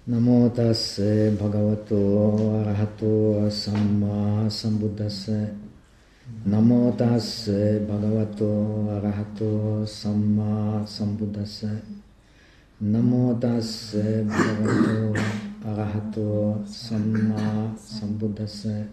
Namo tasse bhagavato arahato samma sambuddhasse. Namo tasse bhagavato arahato samma sambuddhasse. Namo tasse bhagavato arahato samma sambuddhasse.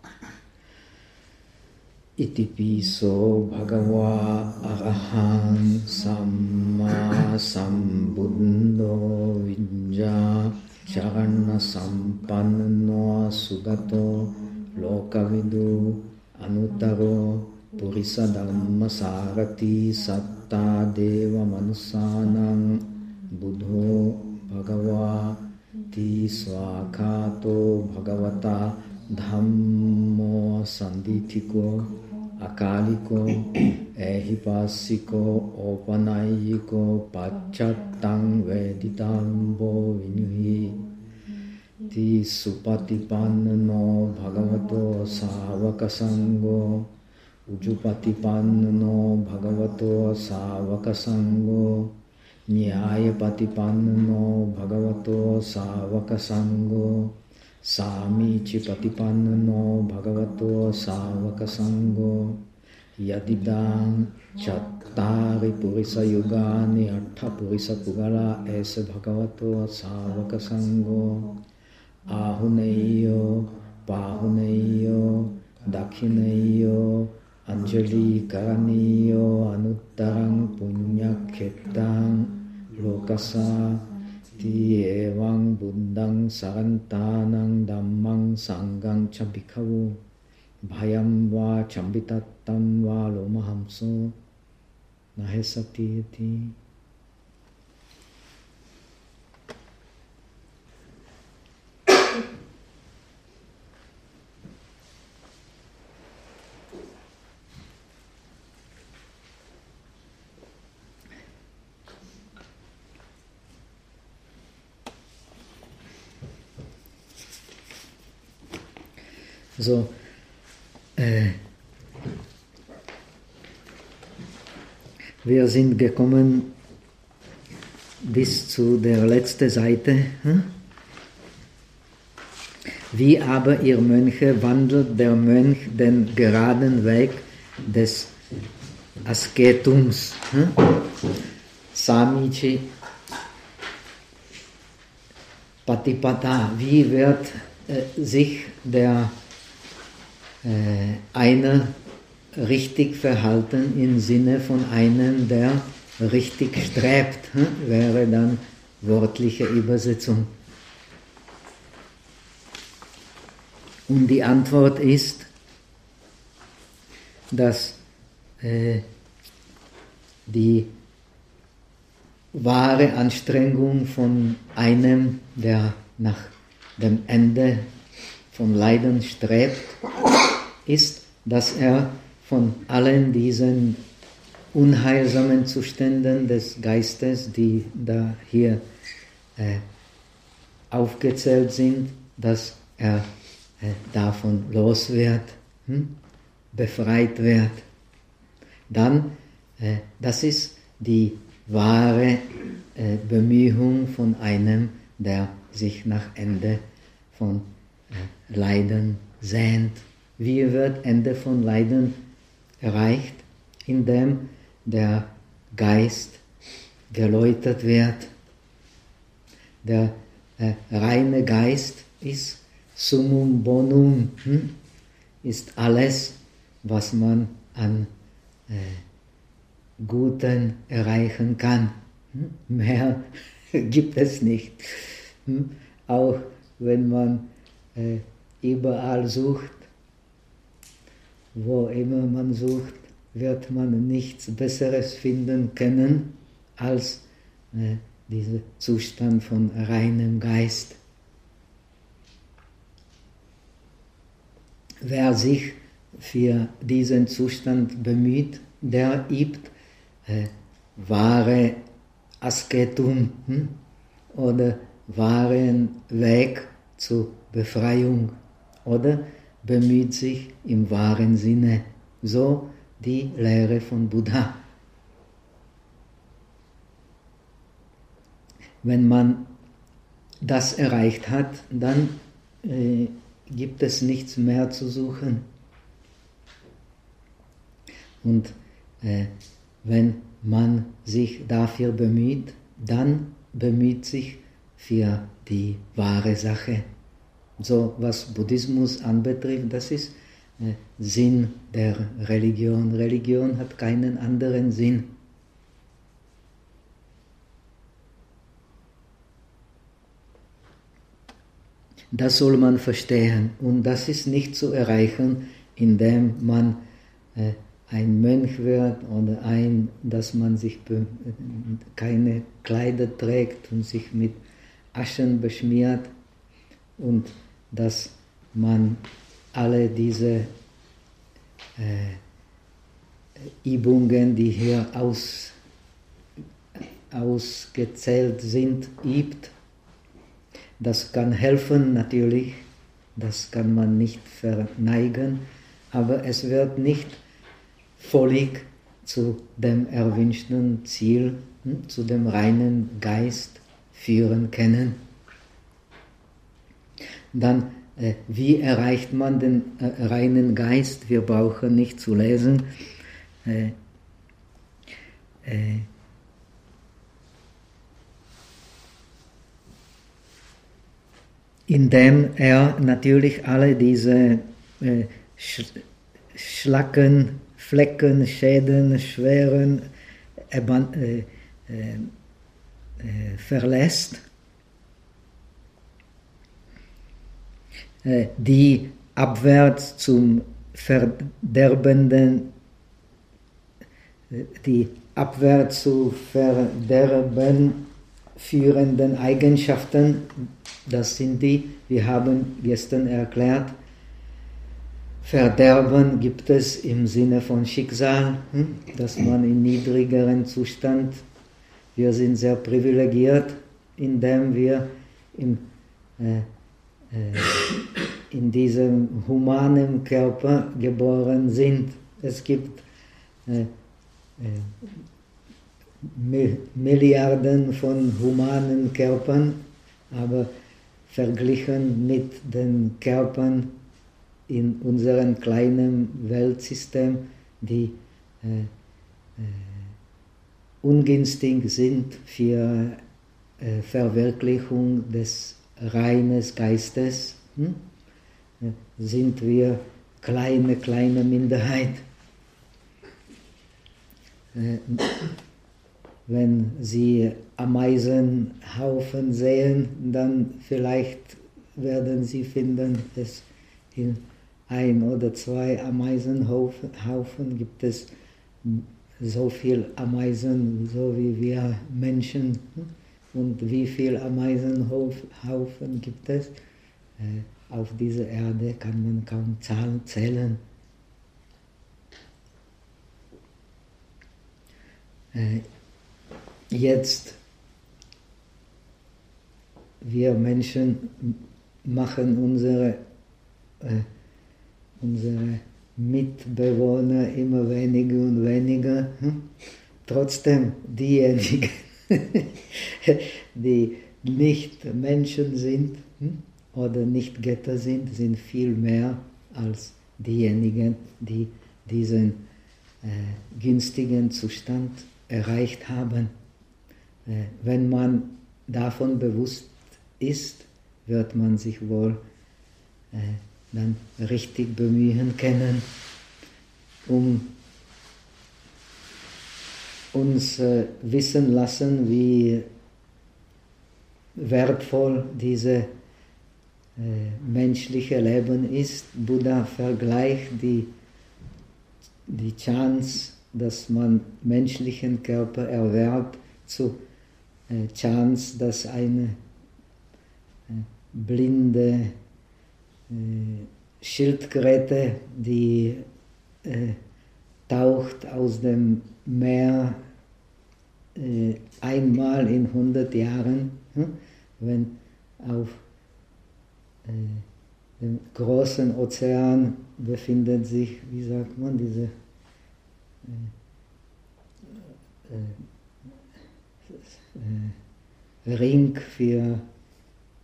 Iti piso bhagava arahang samma sambuddho vijja charana sampanno sugato lokavidu anutaro purisa dhamma sarati satta deva manusanang buddho bhagava ti swakato bhagavata dhammo sandithiko akaliko ehipasiko opanayiko pacchatang veditambo vinyuhi ti supatipanno bhagavato savakasango ujupatipanno bhagavato savakasango nyayapatipanno bhagavato savakasango Samici patipanno bhagavato savaka sango yadidang chattari purisa yugani attha purisa pugala ese bhagavato savaka sango ahuneyo pahuneyo dakhineyo anjali karaniyo anuttarang punyakhetang lokasa Ti evang buddhang sarantanang dhammang sanghang cha bhikkhavu bhayam va chambitattam va lomahamso nahesati iti. So, wir sind gekommen bis zu der letzten Seite. Wie aber ihr Mönche wandelt der Mönch den geraden Weg des Asketums. Samici Patipata. Wie wird sich der einer richtig verhalten im Sinne von einem, der richtig strebt, wäre dann wörtliche Übersetzung. Und die Antwort ist, dass die wahre Anstrengung von einem, der nach dem Ende vom Leiden strebt, ist, dass er von allen diesen unheilsamen Zuständen des Geistes, die da hier aufgezählt sind, dass er davon los wird, befreit wird. Dann, das ist die wahre Bemühung von einem, der sich nach Ende von Leiden sehnt. Wie wird Ende von Leiden erreicht? Indem der Geist geläutert wird. Der reine Geist ist summum bonum, ist alles, was man an Guten erreichen kann. Mehr gibt es nicht. Auch wenn man überall sucht, wo immer man sucht, wird man nichts Besseres finden können als dieser Zustand von reinem Geist. Wer sich für diesen Zustand bemüht, der übt wahre Asketum oder wahren Weg zur Befreiung oder bemüht sich im wahren Sinne, so die Lehre von Buddha. Wenn man das erreicht hat, dann gibt es nichts mehr zu suchen. Und wenn man sich dafür bemüht, dann bemüht sich für die wahre Sache. So was Buddhismus anbetrifft, das ist Sinn der Religion. Religion hat keinen anderen Sinn. Das soll man verstehen. Und das ist nicht zu erreichen, indem man ein Mönch wird oder dass man sich keine Kleider trägt und sich mit Aschen beschmiert und dass man alle diese Übungen, die hier ausgezählt sind, übt. Das kann helfen natürlich, das kann man nicht verneigen, aber es wird nicht völlig zu dem erwünschten Ziel, zu dem reinen Geist führen können. Dann, wie erreicht man den reinen Geist? Wir brauchen nicht zu lesen. Indem er natürlich alle diese Schlacken, Flecken, Schäden, Schweren verlässt, die abwärts zum Verderbenden, die abwärts zu Verderben führenden Eigenschaften, das sind die, wir haben gestern erklärt, Verderben gibt es im Sinne von Schicksal, dass man in niedrigeren Zustand, wir sind sehr privilegiert, indem wir in diesem humanen Körper geboren sind. Es gibt Milliarden von humanen Körpern, aber verglichen mit den Körpern in unserem kleinen Weltsystem, die ungünstig sind für Verwirklichung des reinen Geistes, sind wir kleine Minderheit. Wenn Sie Ameisenhaufen sehen, dann vielleicht werden Sie finden, dass in 1 oder 2 Ameisenhaufen gibt es so viel Ameisen, so wie wir Menschen. Und wie viele Ameisenhaufen gibt es? Auf dieser Erde kann man kaum zählen. Jetzt, wir Menschen machen unsere Mitbewohner immer weniger und weniger. Trotzdem, diejenigen, die nicht Menschen sind oder nicht Götter sind, sind viel mehr als diejenigen, die diesen günstigen Zustand erreicht haben. Wenn man davon bewusst ist, wird man sich wohl dann richtig bemühen können, um uns wissen lassen, wie wertvoll dieses menschliche Leben ist. Buddha vergleicht die Chance, dass man menschlichen Körper erwerbt, zu Chance, dass eine blinde Schildkröte, die taucht aus dem Meer einmal in 100 Jahren, wenn auf dem großen Ozean befindet sich, wie sagt man, diese Ring für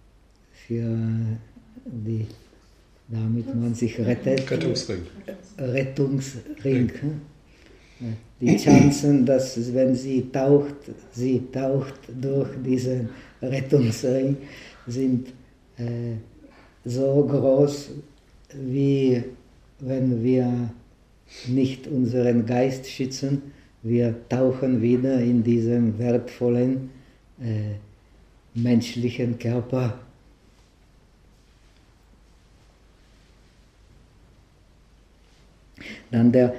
für die, damit man sich rettet. Rettungsring. Rettungsring. Die Chancen, dass wenn sie taucht durch diesen Rettungsring, sind so groß, wie wenn wir nicht unseren Geist schützen. Wir tauchen wieder in diesem wertvollen menschlichen Körper. Dann der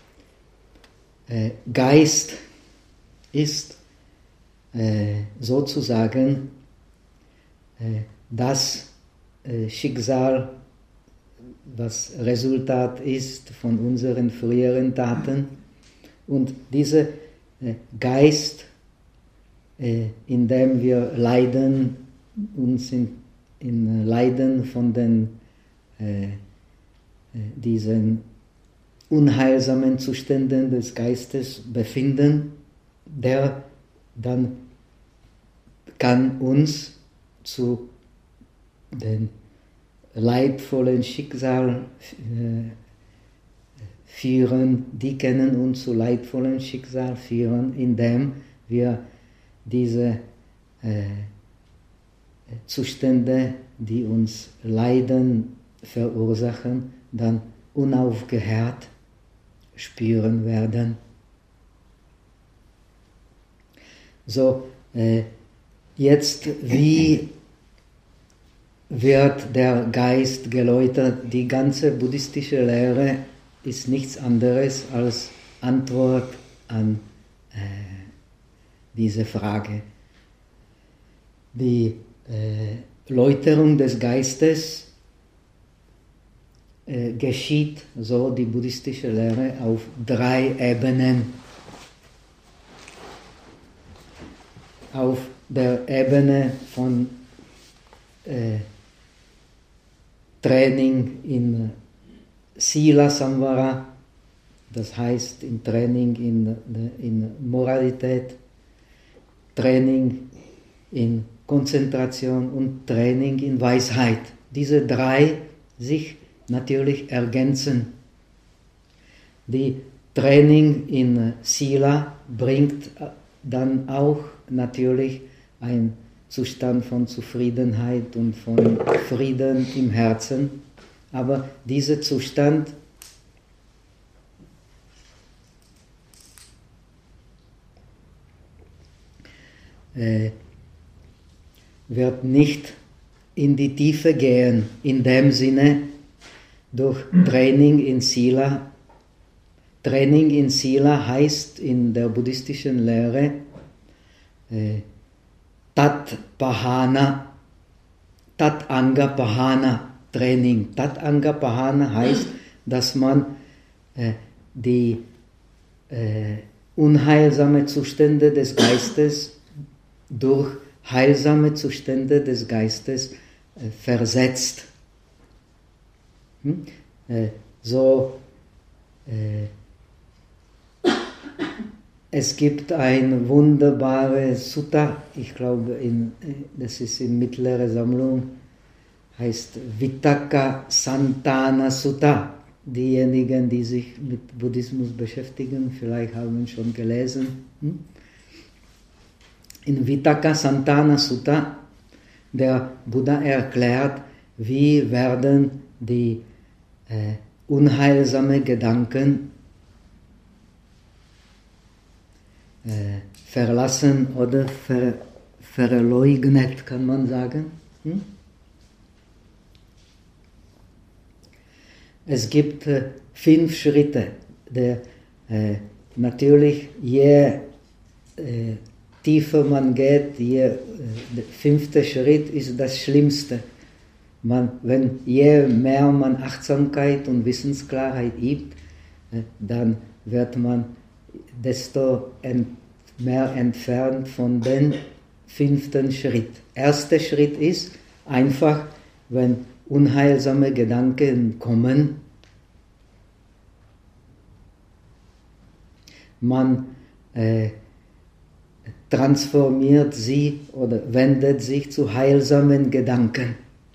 Geist ist sozusagen das Schicksal, was Resultat ist von unseren früheren Taten. Und dieser Geist, in dem wir leiden, uns in Leiden von diesen unheilsamen Zuständen des Geistes befinden, der dann kann uns zu den leidvollen Schicksal führen, die können uns zu leidvollen Schicksal führen, indem wir diese Zustände, die uns Leiden verursachen, dann unaufgehört spüren werden. So, jetzt, wie wird der Geist geläutert? Die ganze buddhistische Lehre ist nichts anderes als Antwort an diese Frage. Die Läuterung des Geistes geschieht, so die buddhistische Lehre, auf 3 Ebenen. Auf der Ebene von Training in Sila Samvara, das heißt im Training in Moralität, Training in Konzentration und Training in Weisheit. Diese 3 sich natürlich ergänzen. Die Training in Sila bringt dann auch natürlich einen Zustand von Zufriedenheit und von Frieden im Herzen. Aber dieser Zustand wird nicht in die Tiefe gehen, in dem Sinne, durch Training in Sila. Training in Sila heißt in der buddhistischen Lehre Tat-Pahana, Tat-Anga-Pahana Training. Tat-Anga-Pahana heißt, dass man die unheilsamen Zustände des Geistes durch heilsame Zustände des Geistes versetzt. Es gibt ein wunderbares Sutta, ich glaube, das ist in mittlerer Sammlung, heißt Vitakka Santana Sutta. Diejenigen, die sich mit Buddhismus beschäftigen, vielleicht haben schon gelesen. In Vitakka Santana Sutta, der Buddha erklärt, wie werden die unheilsamen Gedanken verlassen oder verleugnet, kann man sagen. Es gibt 5 Schritte. Natürlich, je tiefer man geht, der 5. Schritt ist das Schlimmste. Je mehr man Achtsamkeit und Wissensklarheit übt, dann wird man desto mehr entfernt von dem 5. Schritt. Erster Schritt ist einfach, wenn unheilsame Gedanken kommen, man transformiert sie oder wendet sich zu heilsamen Gedanken.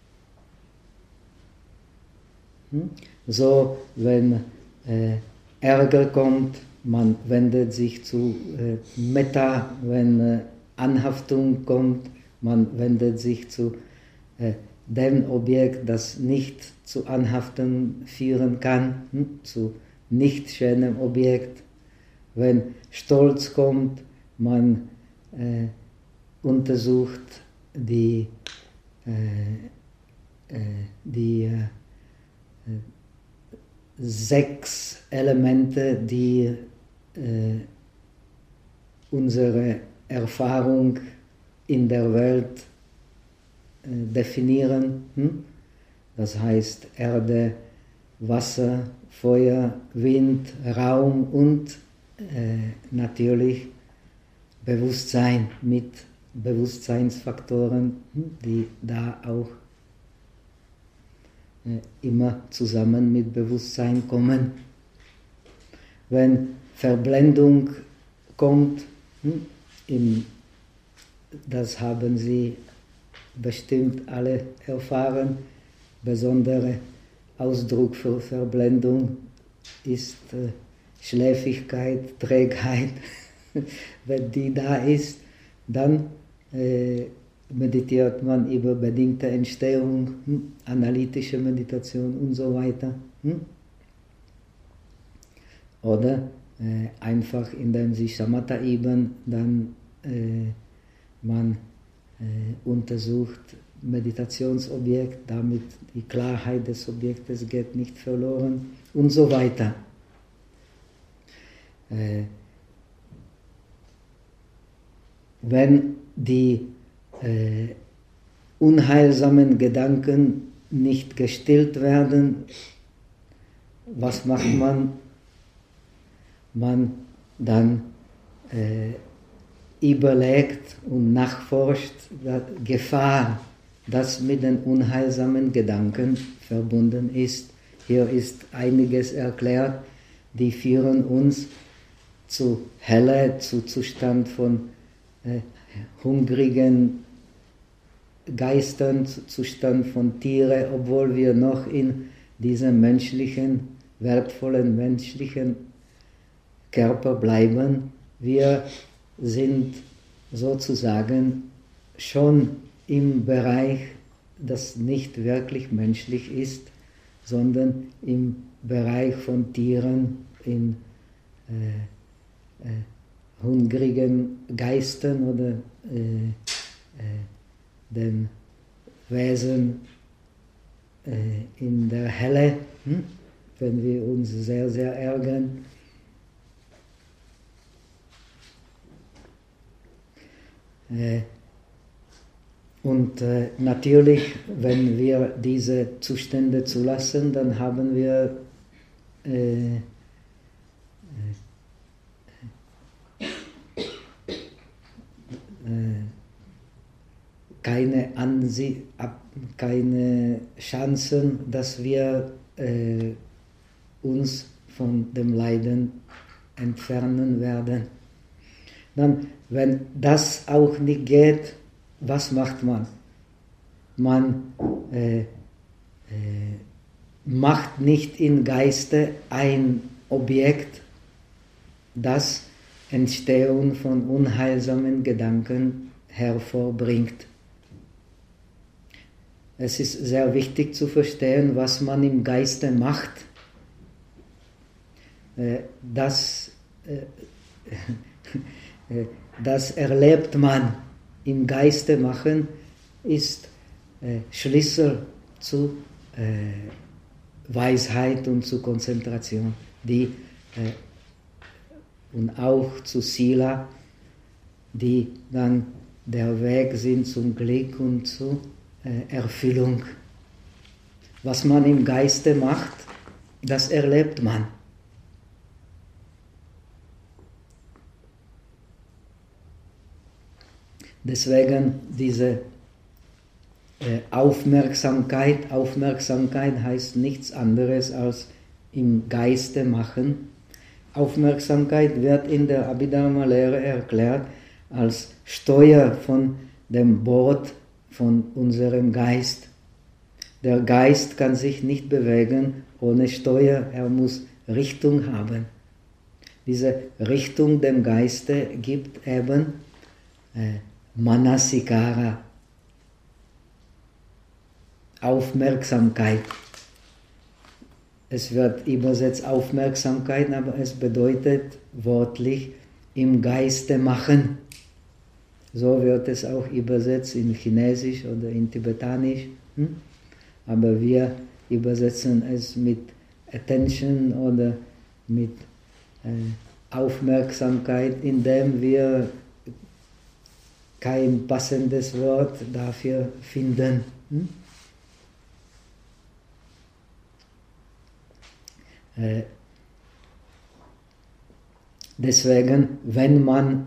So, wenn Ärger kommt, man wendet sich zu Metta, wenn Anhaftung kommt, man wendet sich zu dem Objekt, das nicht zu Anhaften führen kann, zu nicht schönem Objekt. Wenn Stolz kommt, man untersucht die 6 Elemente, die unsere Erfahrung in der Welt definieren. Das heißt Erde, Wasser, Feuer, Wind, Raum und natürlich Bewusstsein mit Bewusstseinsfaktoren, die da auch immer zusammen mit Bewusstsein kommen. Wenn Verblendung kommt, das haben Sie bestimmt alle erfahren, besonderer Ausdruck für Verblendung ist Schläfrigkeit, Trägheit. Wenn die da ist, dann meditiert man über bedingte Entstehung, analytische Meditation und so weiter. Oder einfach indem sie Shamatha üben, dann man untersucht Meditationsobjekt, damit die Klarheit des Objektes geht nicht verloren und so weiter. Wenn die unheilsamen Gedanken nicht gestillt werden, was macht man? Man dann überlegt und nachforscht die Gefahr, das mit den unheilsamen Gedanken verbunden ist. Hier ist einiges erklärt, die führen uns zu Hölle, zu Zustand von hungrigen Geistern, zu Zustand von Tieren, obwohl wir noch in diesem menschlichen, wertvollen menschlichen Körper bleiben. Wir sind sozusagen schon im Bereich, das nicht wirklich menschlich ist, sondern im Bereich von Tieren, in hungrigen Geistern oder den Wesen in der Hölle, wenn wir uns sehr, sehr ärgern. Und natürlich, wenn wir diese Zustände zulassen, dann haben wir keine Chancen, dass wir uns von dem Leiden entfernen werden. Dann, wenn das auch nicht geht, was macht man? Man macht nicht im Geiste ein Objekt, das Entstehung von unheilsamen Gedanken hervorbringt. Es ist sehr wichtig zu verstehen, was man im Geiste macht. Das erlebt man. Im Geiste machen ist Schlüssel zu Weisheit und zu Konzentration, und auch zu Sila, die dann der Weg sind zum Glück und zur Erfüllung. Was man im Geiste macht, das erlebt man. Deswegen diese Aufmerksamkeit heißt nichts anderes als im Geiste machen. Aufmerksamkeit wird in der Abhidharma-Lehre erklärt als Steuer von dem Boot von unserem Geist. Der Geist kann sich nicht bewegen ohne Steuer, er muss Richtung haben. Diese Richtung dem Geiste gibt eben Manasikara, Aufmerksamkeit. Es wird übersetzt Aufmerksamkeit, aber es bedeutet wörtlich im Geiste machen. So wird es auch übersetzt in Chinesisch oder in Tibetanisch. Aber wir übersetzen es mit Attention oder mit Aufmerksamkeit, indem wir kein passendes Wort dafür finden. Deswegen, wenn man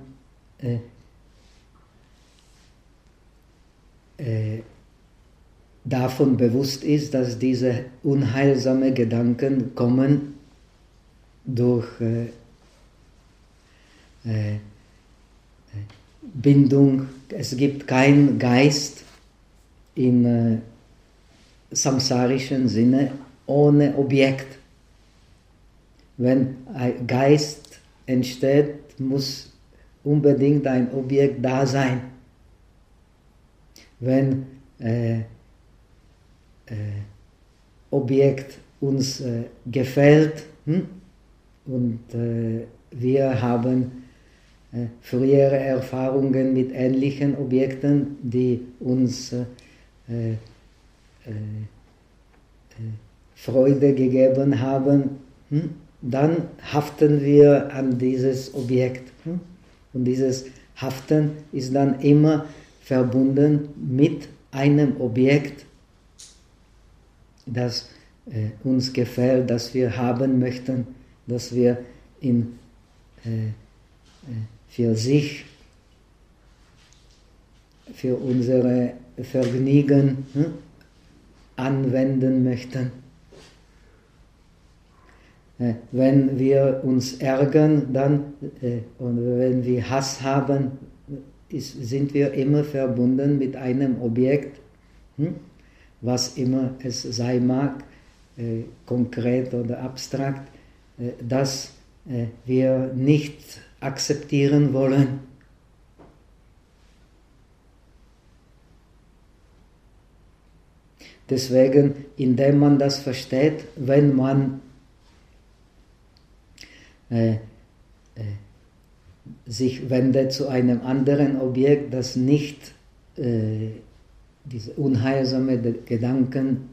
davon bewusst ist, dass diese unheilsamen Gedanken kommen durch Bindung, es gibt keinen Geist im samsarischen Sinne ohne Objekt. Wenn ein Geist entsteht, muss unbedingt ein Objekt da sein. Wenn Objekt uns gefällt und wir haben frühere Erfahrungen mit ähnlichen Objekten, die uns Freude gegeben haben, dann haften wir an dieses Objekt. Und dieses Haften ist dann immer verbunden mit einem Objekt, das uns gefällt, das wir haben möchten, das wir für sich, für unsere Vergnügen anwenden möchten. Wenn wir uns ärgern, dann, und wenn wir Hass haben, sind wir immer verbunden mit einem Objekt, was immer es sein mag, konkret oder abstrakt, das wir nicht akzeptieren wollen. Deswegen, indem man das versteht, wenn man sich wendet zu einem anderen Objekt, das nicht diese unheilsamen Gedanken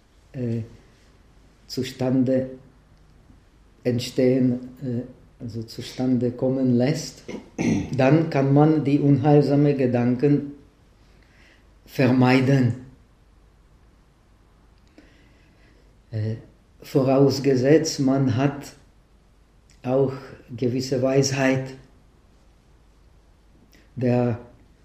zustande entstehen, also zustande kommen lässt, dann kann man die unheilsamen Gedanken vermeiden. Vorausgesetzt, man hat auch gewisse Weisheit. Der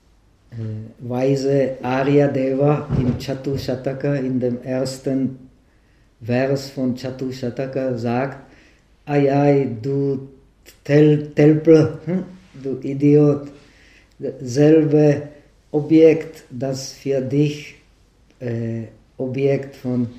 weise Aryadeva im Chatushataka, in dem ersten Vers von Chatushataka sagt, ai, du Telpel, du Idiot, dasselbe Objekt, das für dich Objekt von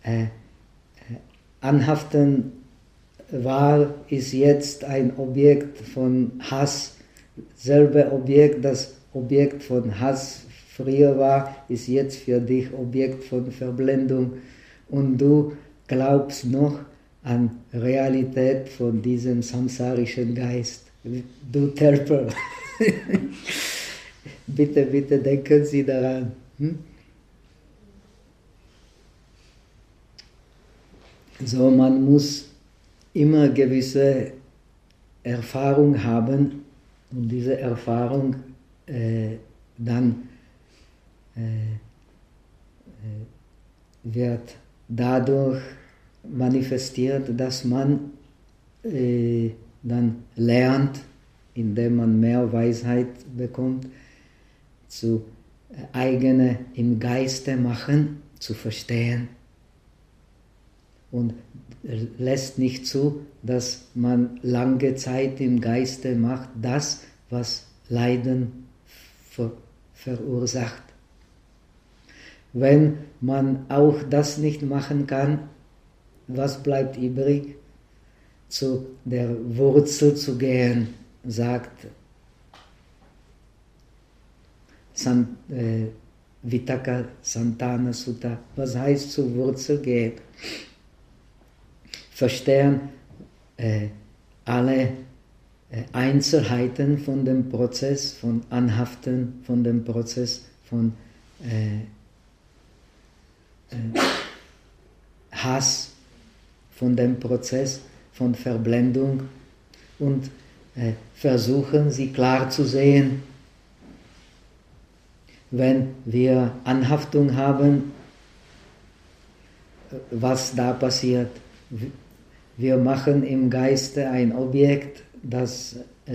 Anhaften war, ist jetzt ein Objekt von Hass. Selbe Objekt, das Objekt von Hass früher war, ist jetzt für dich Objekt von Verblendung. Und du glaubst noch an Realität von diesem samsarischen Geist. Du Terper. Bitte, bitte denken Sie daran. So, man muss immer gewisse Erfahrung haben und diese Erfahrung dann wird dadurch manifestiert, dass man dann lernt, indem man mehr Weisheit bekommt, zu eigene im Geiste machen, zu verstehen. Und lässt nicht zu, dass man lange Zeit im Geiste macht, das, was Leiden verursacht. wenn man auch das nicht machen kann, was bleibt übrig? Zu der Wurzel zu gehen, sagt Vitakka Santana Sutta. Was heißt zur Wurzel gehen? Verstehen alle Einzelheiten von dem Prozess, von Anhaften, von dem Prozess von Hass, von dem Prozess von Verblendung und versuchen, sie klar zu sehen. Wenn wir Anhaftung haben, was da passiert? Wir machen im Geiste ein Objekt, das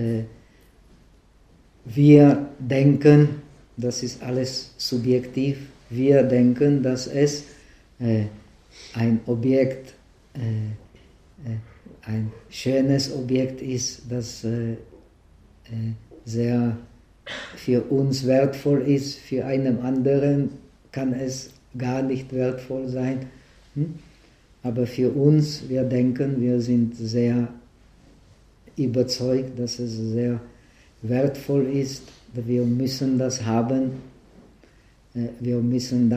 wir denken, das ist alles subjektiv, wir denken, dass es ein Objekt, ein schönes Objekt ist, das sehr für uns wertvoll ist, für einen anderen kann es gar nicht wertvoll sein. Aber für uns, wir denken, wir sind sehr überzeugt, dass es sehr wertvoll ist, wir müssen das haben, wir müssen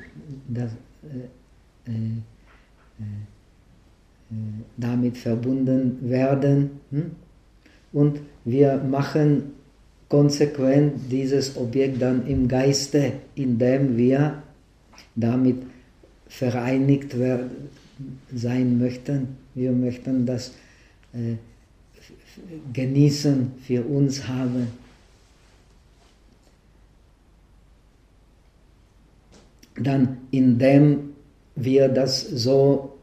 damit verbunden werden und wir machen konsequent dieses Objekt dann im Geiste, indem wir damit vereinigt sein möchten. Wir möchten das genießen, für uns haben. Dann, indem wir das so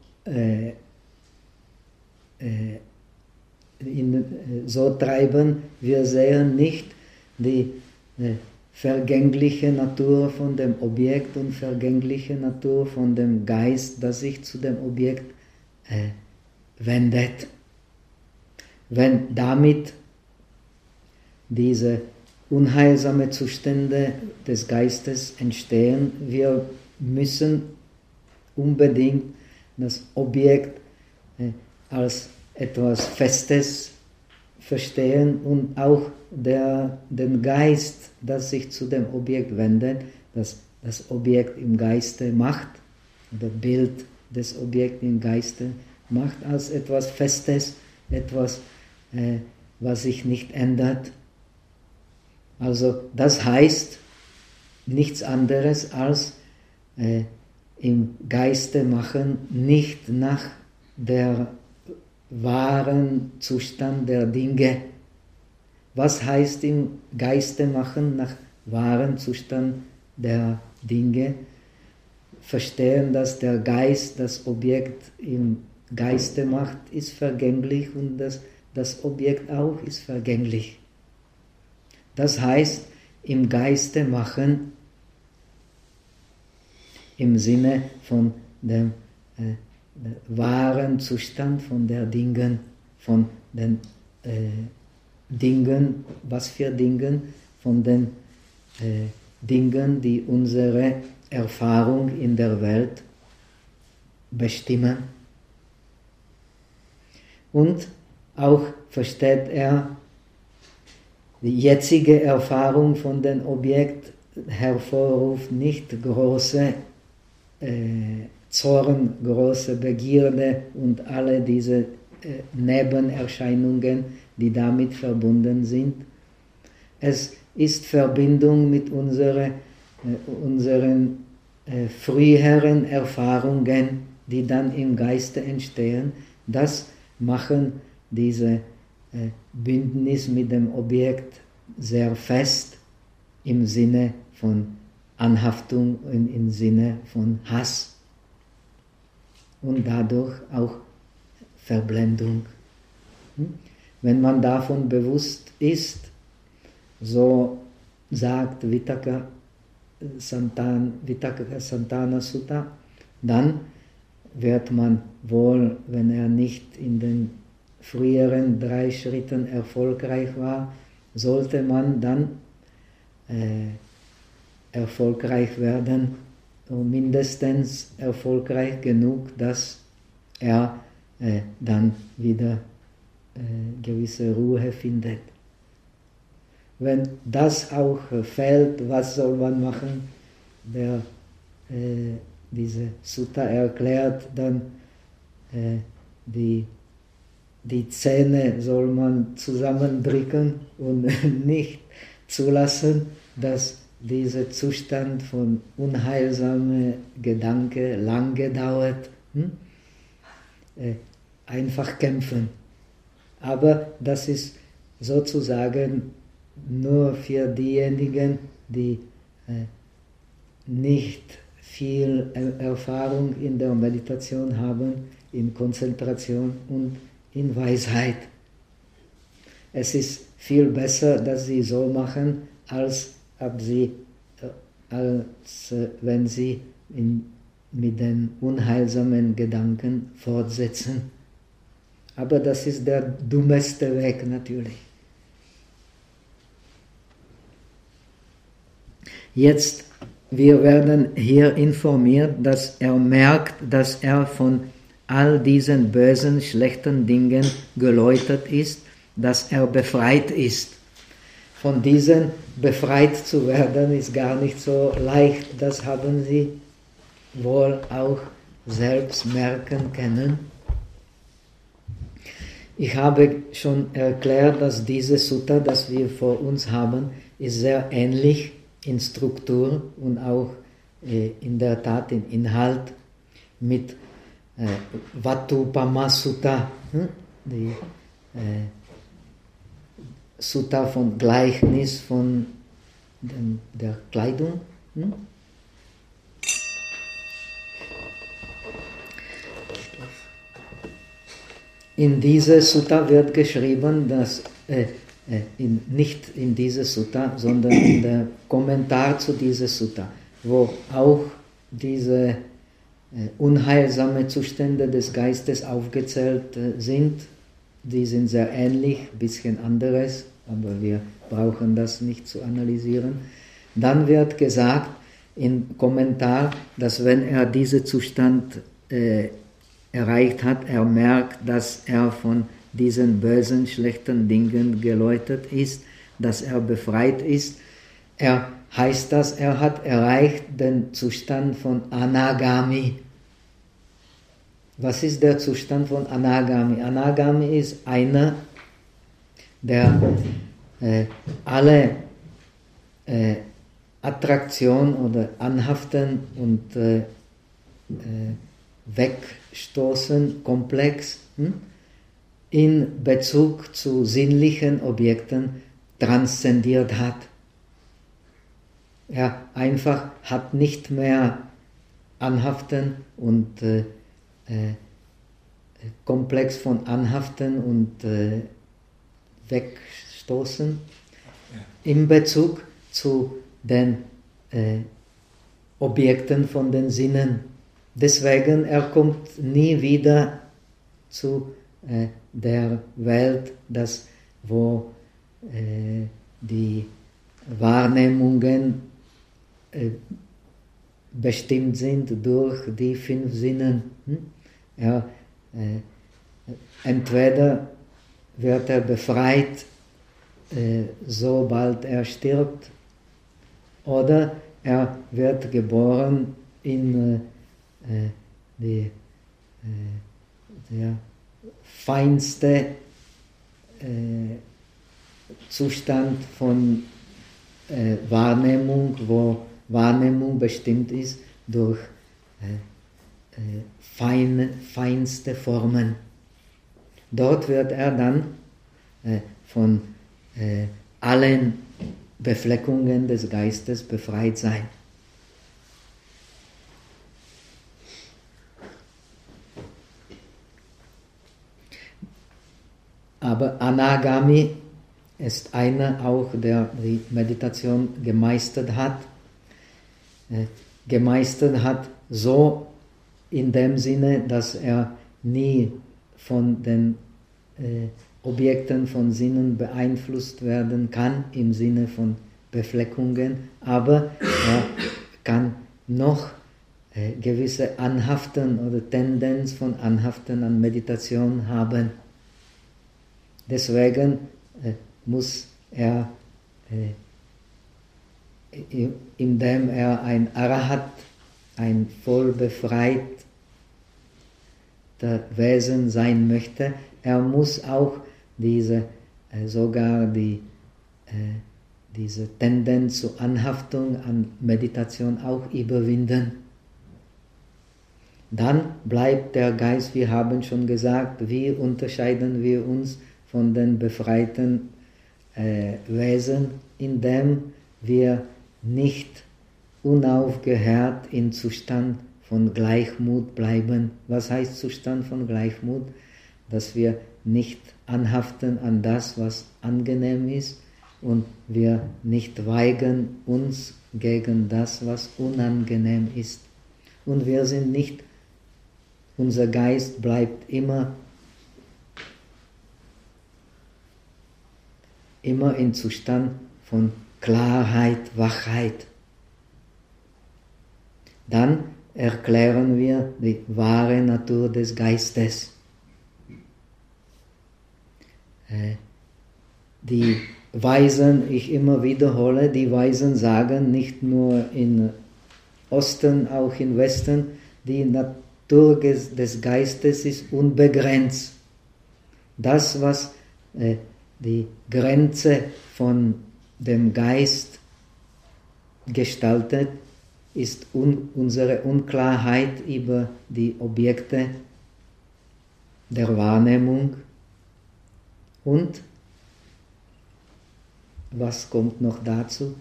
so treiben, wir sehen nicht die vergängliche Natur von dem Objekt und vergängliche Natur von dem Geist, das sich zu dem Objekt wendet. Wenn damit diese unheilsamen Zustände des Geistes entstehen, wir müssen unbedingt das Objekt als etwas Festes verstehen und auch den Geist, das sich zu dem Objekt wendet, das Objekt im Geiste macht, oder Bild des Objekts im Geiste macht, als etwas Festes, etwas, was sich nicht ändert. Also das heißt nichts anderes als im Geiste machen, nicht nach der wahren Zustand der Dinge. Was heißt im Geiste machen nach wahren Zustand der Dinge? Verstehen, dass der Geist das Objekt im Geiste macht, ist vergänglich und das Objekt auch ist vergänglich. Das heißt, im Geiste machen, im Sinne von dem wahren Zustand von der Dingen, von den Dingen, was für Dingen, von den Dingen, die unsere Erfahrung in der Welt bestimmen. Und auch versteht er, die jetzige Erfahrung von dem Objekt hervorruft nicht große Zorn, große Begierde und alle diese Nebenerscheinungen, die damit verbunden sind. Es ist Verbindung mit unseren früheren Erfahrungen, die dann im Geiste entstehen. Das machen diese Bündnis mit dem Objekt sehr fest im Sinne von Anhaftung und im Sinne von Hass und dadurch auch Verblendung. Wenn man davon bewusst ist, so sagt Vitakka Santana Sutta, dann wird man wohl, wenn er nicht in den früheren 3 Schritten erfolgreich war, sollte man dann erfolgreich werden, mindestens erfolgreich genug, dass er dann wieder gewisse Ruhe findet. Wenn das auch fehlt, was soll man machen? Diese Sutta erklärt dann, die Zähne soll man zusammendrücken und nicht zulassen, dass dieser Zustand von unheilsamen Gedanken lange dauert. Einfach kämpfen. Aber das ist sozusagen nur für diejenigen, die nicht viel Erfahrung in der Meditation haben, in Konzentration und in Weisheit. Es ist viel besser, dass sie so machen, als wenn sie mit den unheilsamen Gedanken fortsetzen. Aber das ist der dummste Weg natürlich. Jetzt, wir werden hier informiert, dass er merkt, dass er von all diesen bösen, schlechten Dingen geläutert ist, dass er befreit ist. Von diesen befreit zu werden, ist gar nicht so leicht. Das haben Sie wohl auch selbst merken können. Ich habe schon erklärt, dass diese Sutta, das wir vor uns haben, ist sehr ähnlich in Struktur und auch in der Tat im Inhalt mit Vatupama Sutta, die Sutta von Gleichnis von der Kleidung. In dieser Sutta wird geschrieben, dass nicht in dieser Sutta, sondern in der Kommentar zu dieser Sutta, wo auch diese unheilsamen Zustände des Geistes aufgezählt sind. Die sind sehr ähnlich, ein bisschen anderes, aber wir brauchen das nicht zu analysieren. Dann wird gesagt im Kommentar, dass wenn er diesen Zustand erreicht hat, er merkt, dass er von diesen bösen, schlechten Dingen geläutert ist, dass er befreit ist. Heißt das, er hat erreicht den Zustand von Anagami. Was ist der Zustand von Anagami? Anagami ist einer, der alle Attraktion oder Anhaften und Wegstoßen komplex in Bezug zu sinnlichen Objekten transzendiert hat. Er einfach hat nicht mehr Anhaften und Komplex von Anhaften und Wegstoßen in Bezug zu den Objekten von den Sinnen. Deswegen er kommt nie wieder zu der Welt, wo die Wahrnehmungen bestimmt sind durch die 5 Sinnen. Entweder wird er befreit, sobald er stirbt, oder er wird geboren in der feinste Zustand von Wahrnehmung, wo Wahrnehmung bestimmt ist durch feinste Formen. Dort wird er dann von allen Befleckungen des Geistes befreit sein. Aber Anagami ist einer auch, der die Meditation gemeistert hat. Gemeistert hat so in dem Sinne, dass er nie von den Objekten von Sinnen beeinflusst werden kann, im Sinne von Befleckungen, aber er kann noch gewisse Anhaften oder Tendenz von Anhaften an Meditation haben. Deswegen muss er, indem er ein Arahat, ein voll befreiter Wesen sein möchte, er muss auch diese Tendenz zur Anhaftung an Meditation auch überwinden. Dann bleibt der Geist, wir haben schon gesagt, wie unterscheiden wir uns von den befreiten Wesen, indem wir nicht unaufgehört im Zustand von Gleichmut bleiben. Was heißt Zustand von Gleichmut? Dass wir nicht anhaften an das, was angenehm ist, und wir nicht weigern uns gegen das, was unangenehm ist. Und wir sind nicht, unser Geist bleibt immer im Zustand von Klarheit, Wachheit. Dann erklären wir die wahre Natur des Geistes. Die Weisen, ich immer wiederhole, die Weisen sagen nicht nur in Osten, auch in Westen, die Natur des Geistes ist unbegrenzt. Das, was die Grenze von dem Geist gestaltet, ist unsere Unklarheit über die Objekte der Wahrnehmung. Und was kommt noch dazu?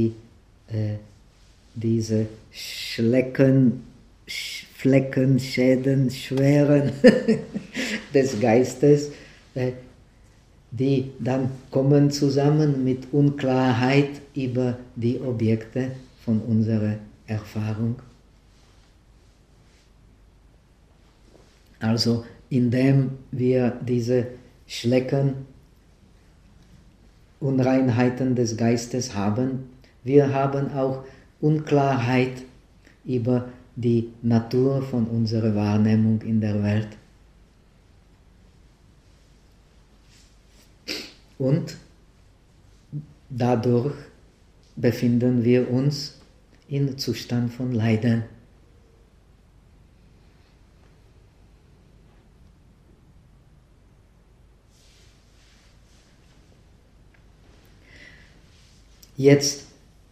Diese Flecken, Schäden, Schweren des Geistes, die dann kommen zusammen mit Unklarheit über die Objekte von unserer Erfahrung. Also indem wir diese Schlecken, Unreinheiten des Geistes haben, wir haben auch Unklarheit über die Natur von unserer Wahrnehmung in der Welt. Und dadurch befinden wir uns im Zustand von Leiden. Jetzt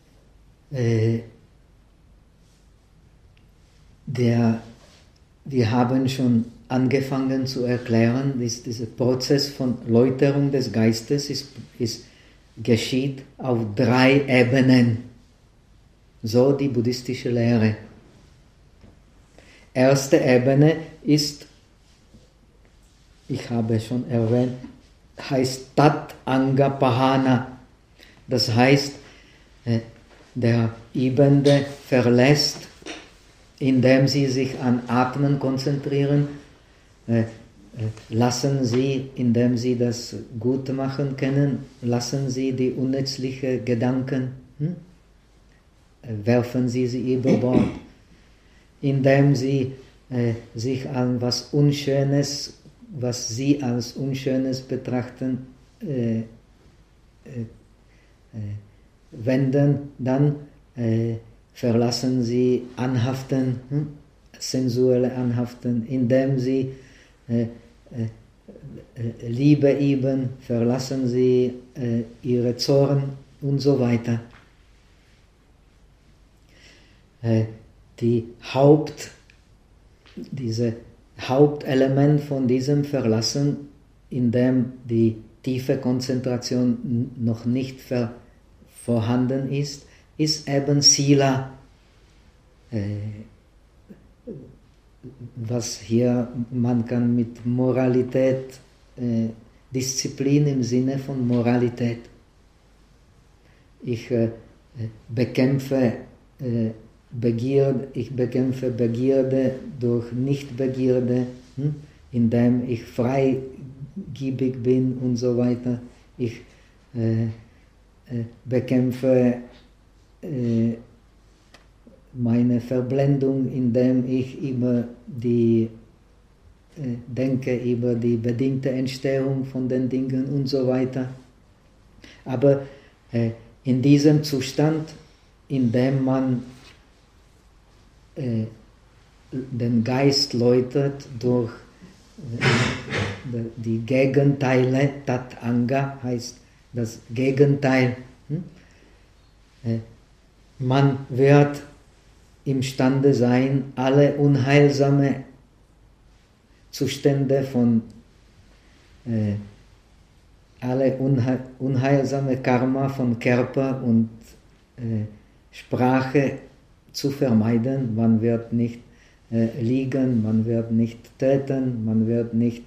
wir haben schon angefangen zu erklären, dieser Prozess von Läuterung des Geistes geschieht auf 3 Ebenen. So die buddhistische Lehre. Erste Ebene ist, ich habe schon erwähnt, heißt Tat Anga Pahana. Das heißt, der Übende verlässt, indem sie sich an Atmen konzentrieren, lassen sie, indem sie das gut machen können, lassen sie die unnützlichen Gedanken, werfen sie über Bord, indem sie sich an was Unschönes, was sie als Unschönes betrachten, wenden, dann verlassen sie Anhaften, sensuelle Anhaften, indem sie Liebe üben, verlassen sie ihre Zorn und so weiter. Dieses Hauptelement von diesem Verlassen, in dem die tiefe Konzentration noch nicht vorhanden ist eben Sila, was hier man kann mit Moralität, Disziplin im Sinne von Moralität. Ich bekämpfe Begierde durch Nichtbegierde, indem ich freigebig bin und so weiter. Ich bekämpfe meine Verblendung, indem ich über die denke, über die bedingte Entstehung von den Dingen und so weiter. Aber in diesem Zustand, in dem man den Geist läutert durch die Gegenteile, Tat-Anga heißt das Gegenteil. Man wird imstande sein, alle unheilsame Zustände alle unheilsame Karma von Körper und Sprache zu vermeiden. Man wird nicht liegen, man wird nicht töten, man wird nicht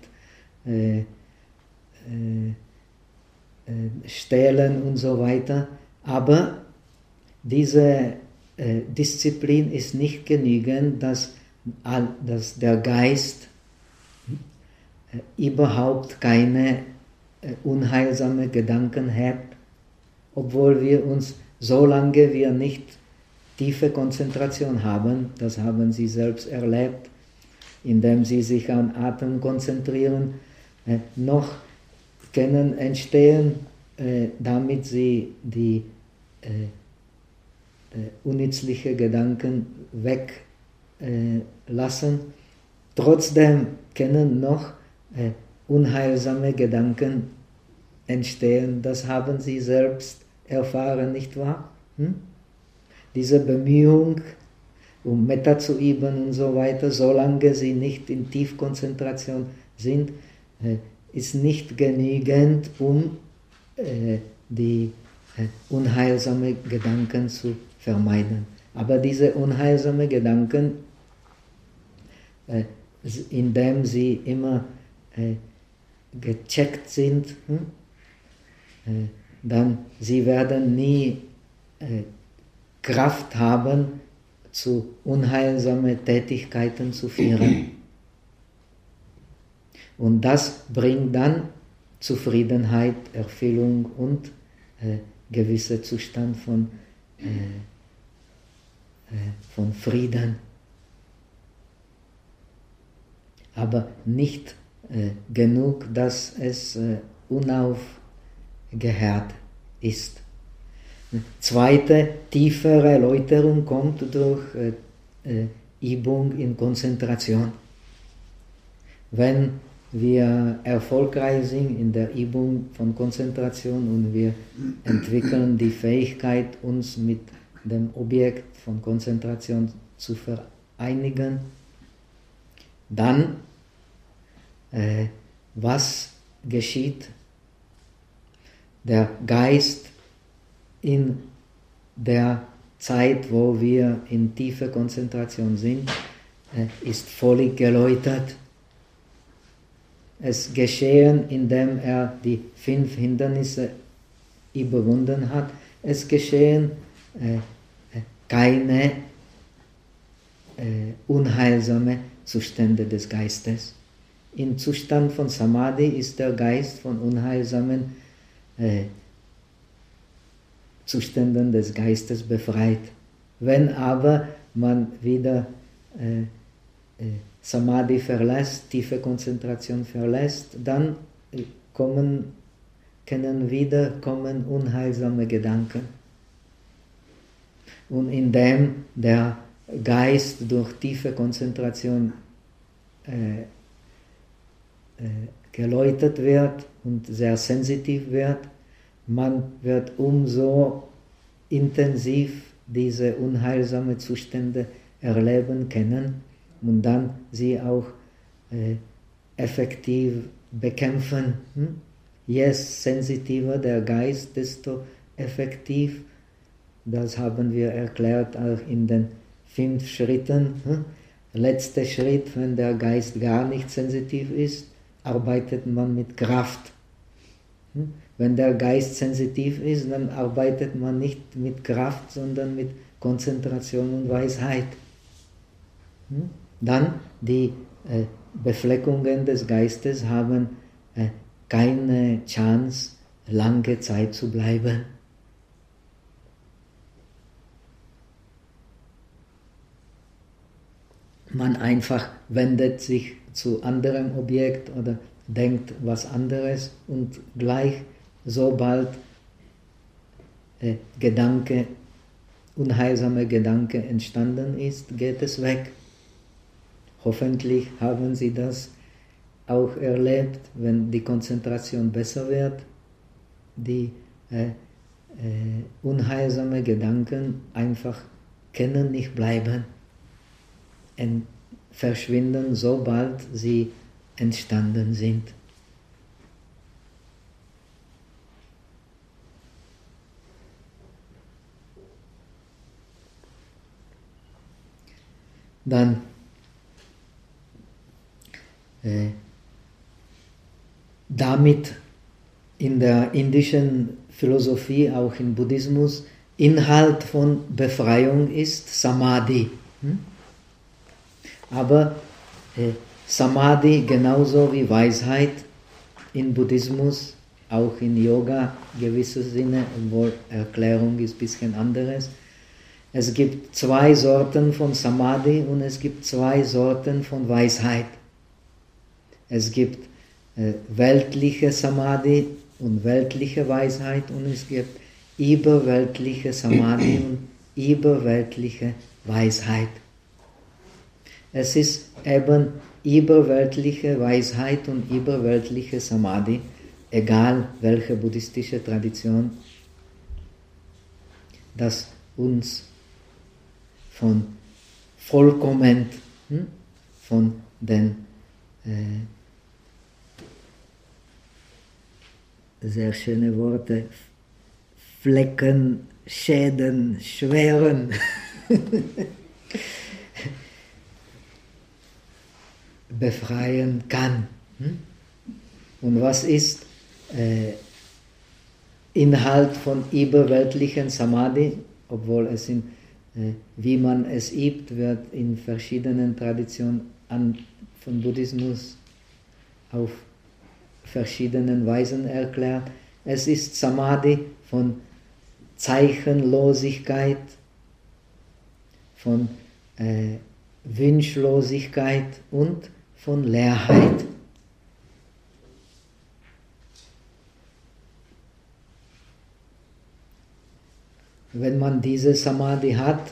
stehlen und so weiter. Aber diese Disziplin ist nicht genügend, dass der Geist überhaupt keine unheilsame Gedanken hat, obwohl wir uns, solange wir nicht tiefe Konzentration haben, das haben Sie selbst erlebt, indem Sie sich an Atem konzentrieren, noch können entstehen, damit Sie die unnützlichen Gedanken weglassen. Trotzdem können noch unheilsame Gedanken entstehen. Das haben Sie selbst erfahren, nicht wahr? Diese Bemühung, um Metta zu üben und so weiter, solange Sie nicht in Tiefkonzentration sind, ist nicht genügend, um die unheilsamen Gedanken zu vermeiden. Aber diese unheilsamen Gedanken, indem sie immer gecheckt sind, dann sie werden nie Kraft haben, zu unheilsamen Tätigkeiten zu führen. Und das bringt dann Zufriedenheit, Erfüllung und gewisser Zustand von Frieden. Aber nicht genug, dass es unaufgehört ist. Zweite, tiefere Erläuterung kommt durch Übung in Konzentration. Wenn wir erfolgreich sind in der Übung von Konzentration und wir entwickeln die Fähigkeit, uns mit dem Objekt von Konzentration zu vereinigen, dann was geschieht? Der Geist in der Zeit, wo wir in tiefer Konzentration sind, ist völlig geläutert. Es geschehen, indem er die 5 Hindernisse überwunden hat. Es geschehen keine unheilsame Zustände des Geistes. Im Zustand von Samadhi ist der Geist von unheilsamen Zuständen des Geistes befreit. Wenn aber man wieder Samadhi verlässt, tiefe Konzentration verlässt, dann können wieder kommen unheilsame Gedanken. Und indem der Geist durch tiefe Konzentration geläutert wird und sehr sensitiv wird, man wird umso intensiv diese unheilsamen Zustände erleben können und dann sie auch effektiv bekämpfen. Je sensitiver der Geist, desto effektiv. Das haben wir erklärt auch in den 5 Schritten. Letzter Schritt, wenn der Geist gar nicht sensitiv ist, arbeitet man mit Kraft. Wenn der Geist sensitiv ist, dann arbeitet man nicht mit Kraft, sondern mit Konzentration und Weisheit. Dann die Befleckungen des Geistes haben keine Chance, lange Zeit zu bleiben. man einfach wendet sich zu anderem Objekt oder denkt was anderes und gleich sobald Gedanke, unheilsame Gedanke entstanden ist, geht es weg. Hoffentlich haben Sie das auch erlebt, wenn die Konzentration besser wird, die unheilsame Gedanken einfach können nicht bleiben, verschwinden, sobald sie entstanden sind. Dann damit in der indischen Philosophie, auch im Buddhismus, Inhalt von Befreiung ist Samadhi. Aber Samadhi genauso wie Weisheit im Buddhismus, auch in Yoga in gewissem Sinne, obwohl Erklärung ist ein bisschen anderes. Es gibt zwei Sorten von Samadhi und es gibt zwei Sorten von Weisheit. Es gibt weltliche Samadhi und weltliche Weisheit und es gibt überweltliche Samadhi und überweltliche Weisheit. Es ist eben überweltliche Weisheit und überweltliche Samadhi, egal welche buddhistische Tradition, das uns von vollkommen, von den sehr schöne Worte, Flecken, Schäden, Schweren befreien kann. Und was ist Inhalt von überweltlichen Samadhi, obwohl es wie man es übt, wird in verschiedenen Traditionen von Buddhismus auf verschiedenen Weisen erklärt. Es ist Samadhi von Zeichenlosigkeit, von Wunschlosigkeit und von Leerheit. Wenn man diese Samadhi hat,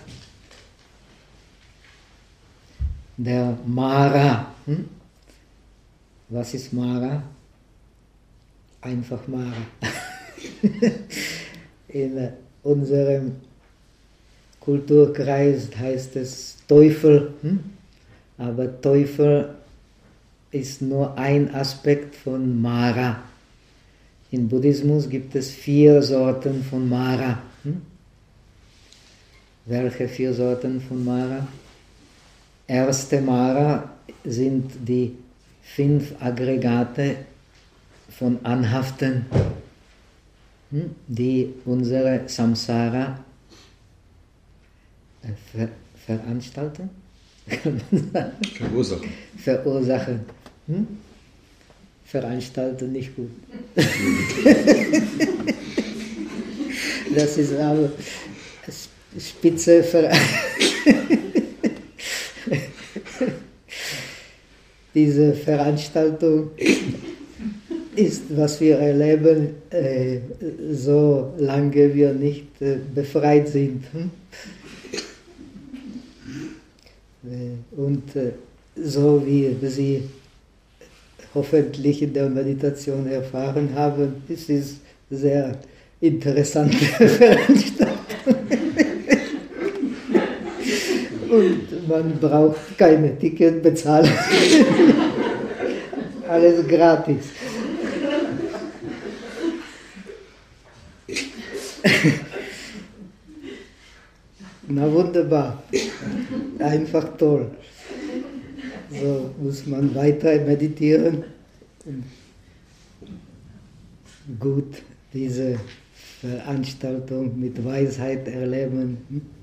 der Mara, was ist Mara? Einfach Mara. In unserem Kulturkreis heißt es Teufel, aber Teufel ist nur ein Aspekt von Mara. Im Buddhismus gibt es 4 Sorten von Mara. Welche 4 Sorten von Mara? Erste Mara sind die 5 Aggregate von Anhaften, die unsere Samsara veranstalten? Verursachen. Veranstalten nicht gut. Das ist aber Spitze diese Veranstaltung ist, was wir erleben, so lange wir nicht befreit sind. Und so wie Sie hoffentlich in der Meditation erfahren haben, ist es sehr interessante Veranstaltung. Und man braucht keine Ticket bezahlen. Alles gratis. Na wunderbar. Einfach toll. So muss man weiter meditieren und gut diese Veranstaltung mit Weisheit erleben.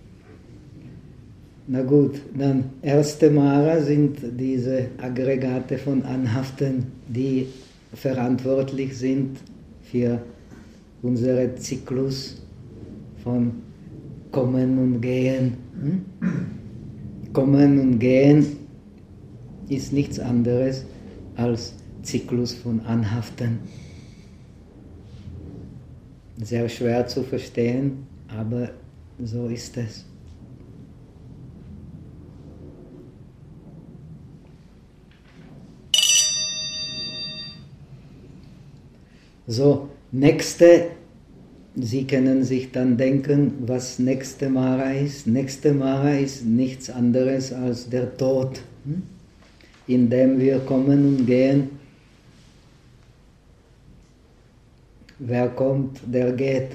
Na gut, dann erste Mara sind diese Aggregate von Anhaften, die verantwortlich sind für unseren Zyklus von Kommen und Gehen. Kommen und Gehen ist nichts anderes als Zyklus von Anhaften. Sehr schwer zu verstehen, aber so ist es. So, nächste, Sie können sich dann denken, was nächste Mara ist. Nächste Mara ist nichts anderes als der Tod, in dem wir kommen und gehen. Wer kommt, der geht.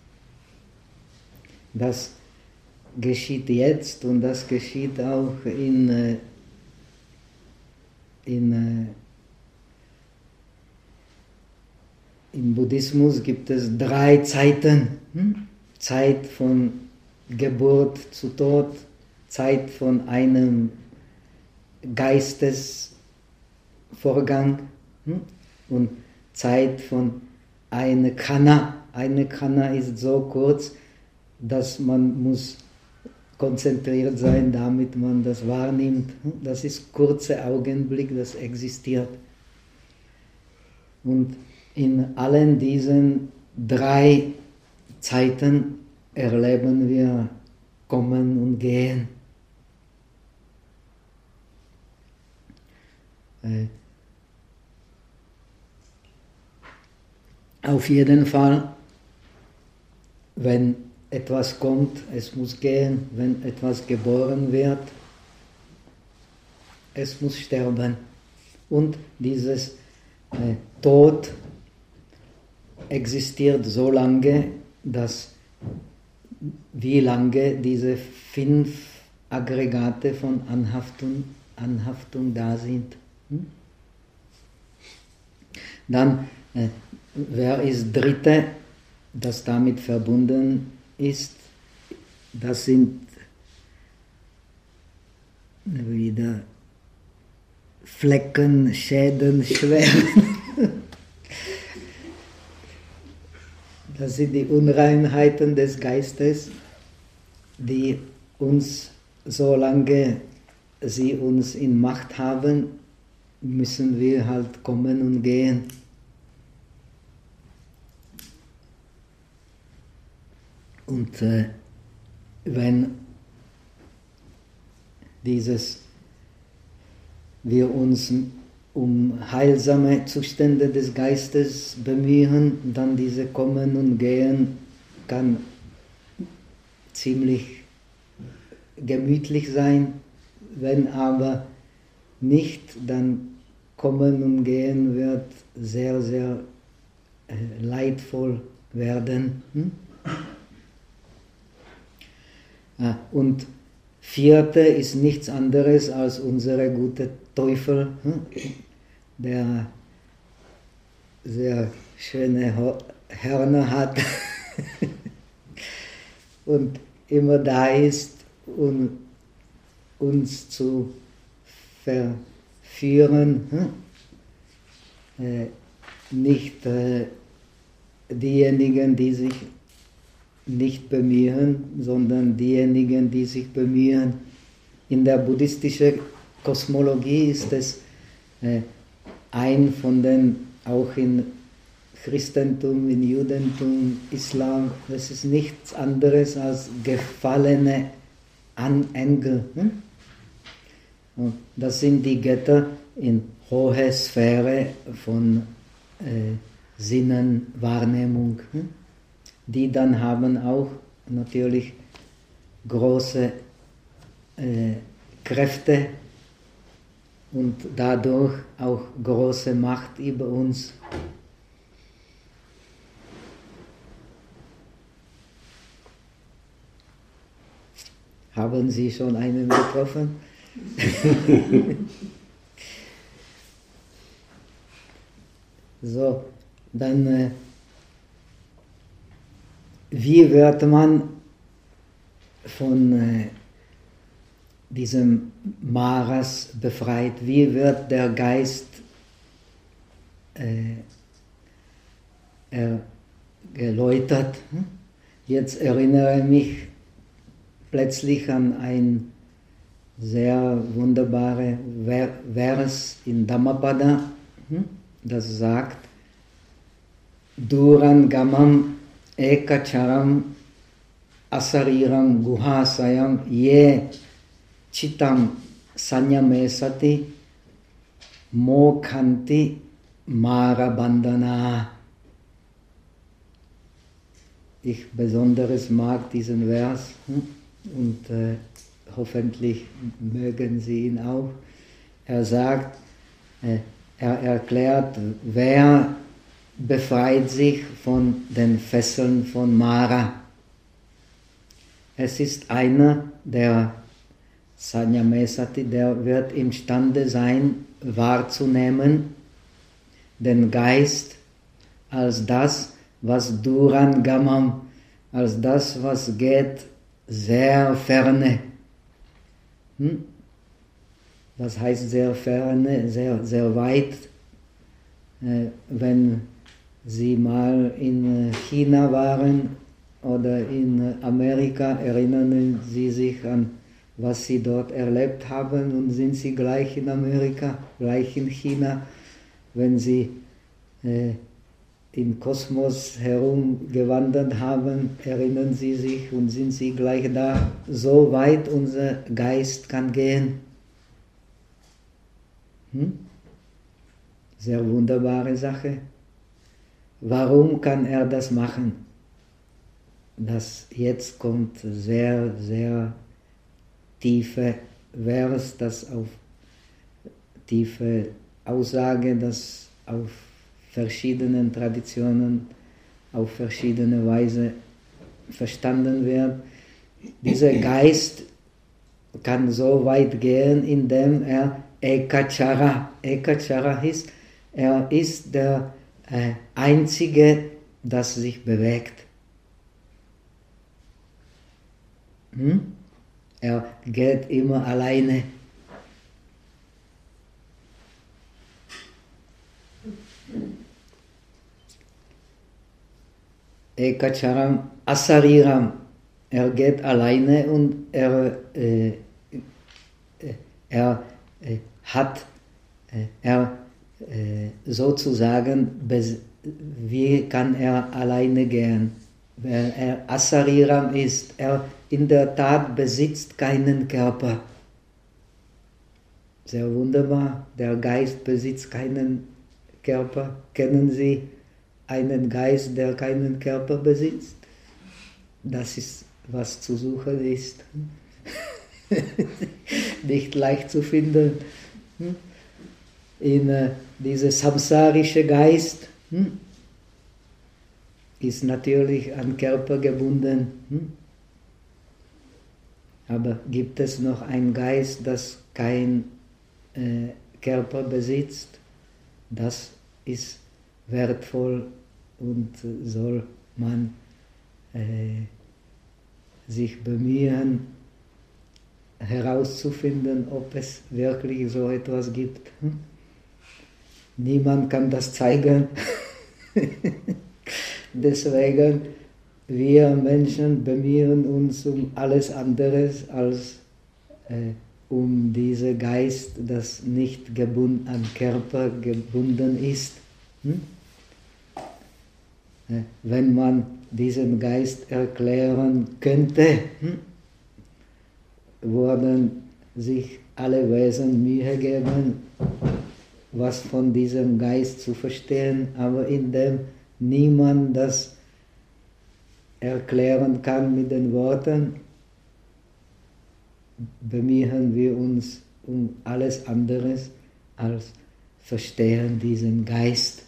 Das geschieht jetzt und das geschieht auch im Buddhismus gibt es 3 Zeiten. Zeit von Geburt zu Tod, Zeit von einem Geistesvorgang und Zeit von einer Khanna. Eine Khanna ist so kurz, dass man muss konzentriert sein, damit man das wahrnimmt. Das ist kurzer Augenblick, das existiert. Und in allen diesen 3 Zeiten erleben wir Kommen und Gehen. Auf jeden Fall, wenn etwas kommt, es muss gehen, wenn etwas geboren wird, es muss sterben. Und dieses Tod existiert so lange, dass wie lange diese 5 Aggregate von Anhaftung da sind. Dann, wer ist Dritte, das damit verbunden ist? Das sind wieder Flecken, Schäden, Schweren. Das sind die Unreinheiten des Geistes, die uns, solange sie uns in Macht haben, müssen wir halt kommen und gehen. Und wenn wir uns um heilsame Zustände des Geistes bemühen, dann diese Kommen und Gehen kann ziemlich gemütlich sein. Wenn aber nicht, dann Kommen und Gehen wird sehr, sehr leidvoll werden. Und 4. ist nichts anderes als unsere gute Teufel, der sehr schöne Hörner hat und immer da ist, um uns zu verführen, nicht diejenigen, die sich nicht bemühen, sondern diejenigen, die sich bemühen. In der buddhistischen Kosmologie ist es ein von den, auch in Christentum, in Judentum, Islam, das ist nichts anderes als gefallene Engel. Und das sind die Götter in hoher Sphäre von Sinnen, Wahrnehmung. Die dann haben auch natürlich große Kräfte und dadurch auch große Macht über uns. Haben Sie schon einen getroffen? So, dann wie wird man von diesem Maras befreit? Wie wird der Geist geläutert? Jetzt erinnere mich plötzlich an ein sehr wunderbare Vers in Dhammapada, das sagt, Durangamam ekacharam asariram guhasayam ye chitam sanyamesati mokhanti marabandhana. Ich besonders mag diesen Vers und hoffentlich mögen Sie ihn auch. Er sagt, er erklärt, wer befreit sich von den Fesseln von Mara. Es ist einer, der Sanyamesati, der wird imstande sein, wahrzunehmen, den Geist als das, was Durangamam, als das, was geht sehr ferne. Was heißt sehr ferne? Sehr, sehr weit. Wenn Sie mal in China waren oder in Amerika, erinnern Sie sich an, was Sie dort erlebt haben und sind Sie gleich in Amerika, gleich in China, wenn Sie im Kosmos herumgewandert haben, erinnern Sie sich und sind Sie gleich da, so weit unser Geist kann gehen. Sehr wunderbare Sache. Warum kann er das machen? Das jetzt kommt sehr, sehr tiefe Vers, das auf tiefe Aussage, das auf verschiedenen Traditionen auf verschiedene Weise verstanden wird. Dieser Geist kann so weit gehen, indem er Ekachara ist, er ist der Einzige, das sich bewegt. Er geht immer alleine. Ekacharam Asariram, er geht alleine und sozusagen, wie kann er alleine gehen? Weil er Asariram ist, er in der Tat besitzt keinen Körper. Sehr wunderbar, der Geist besitzt keinen Körper. Kennen Sie einen Geist, der keinen Körper besitzt? Das ist, was zu suchen ist. Nicht leicht zu finden. In dieser samsarische Geist ist natürlich an Körper gebunden. Aber gibt es noch einen Geist, das kein Körper besitzt? Das ist wertvoll und soll man sich bemühen, herauszufinden, ob es wirklich so etwas gibt. Niemand kann das zeigen. Deswegen, wir Menschen bemühen uns um alles anderes als um diesen Geist, das nicht an Körper gebunden ist. Wenn man diesen Geist erklären könnte, würden sich alle Wesen Mühe geben, was von diesem Geist zu verstehen, aber indem niemand das erklären kann mit den Worten, bemühen wir uns um alles anderes als verstehen diesen Geist.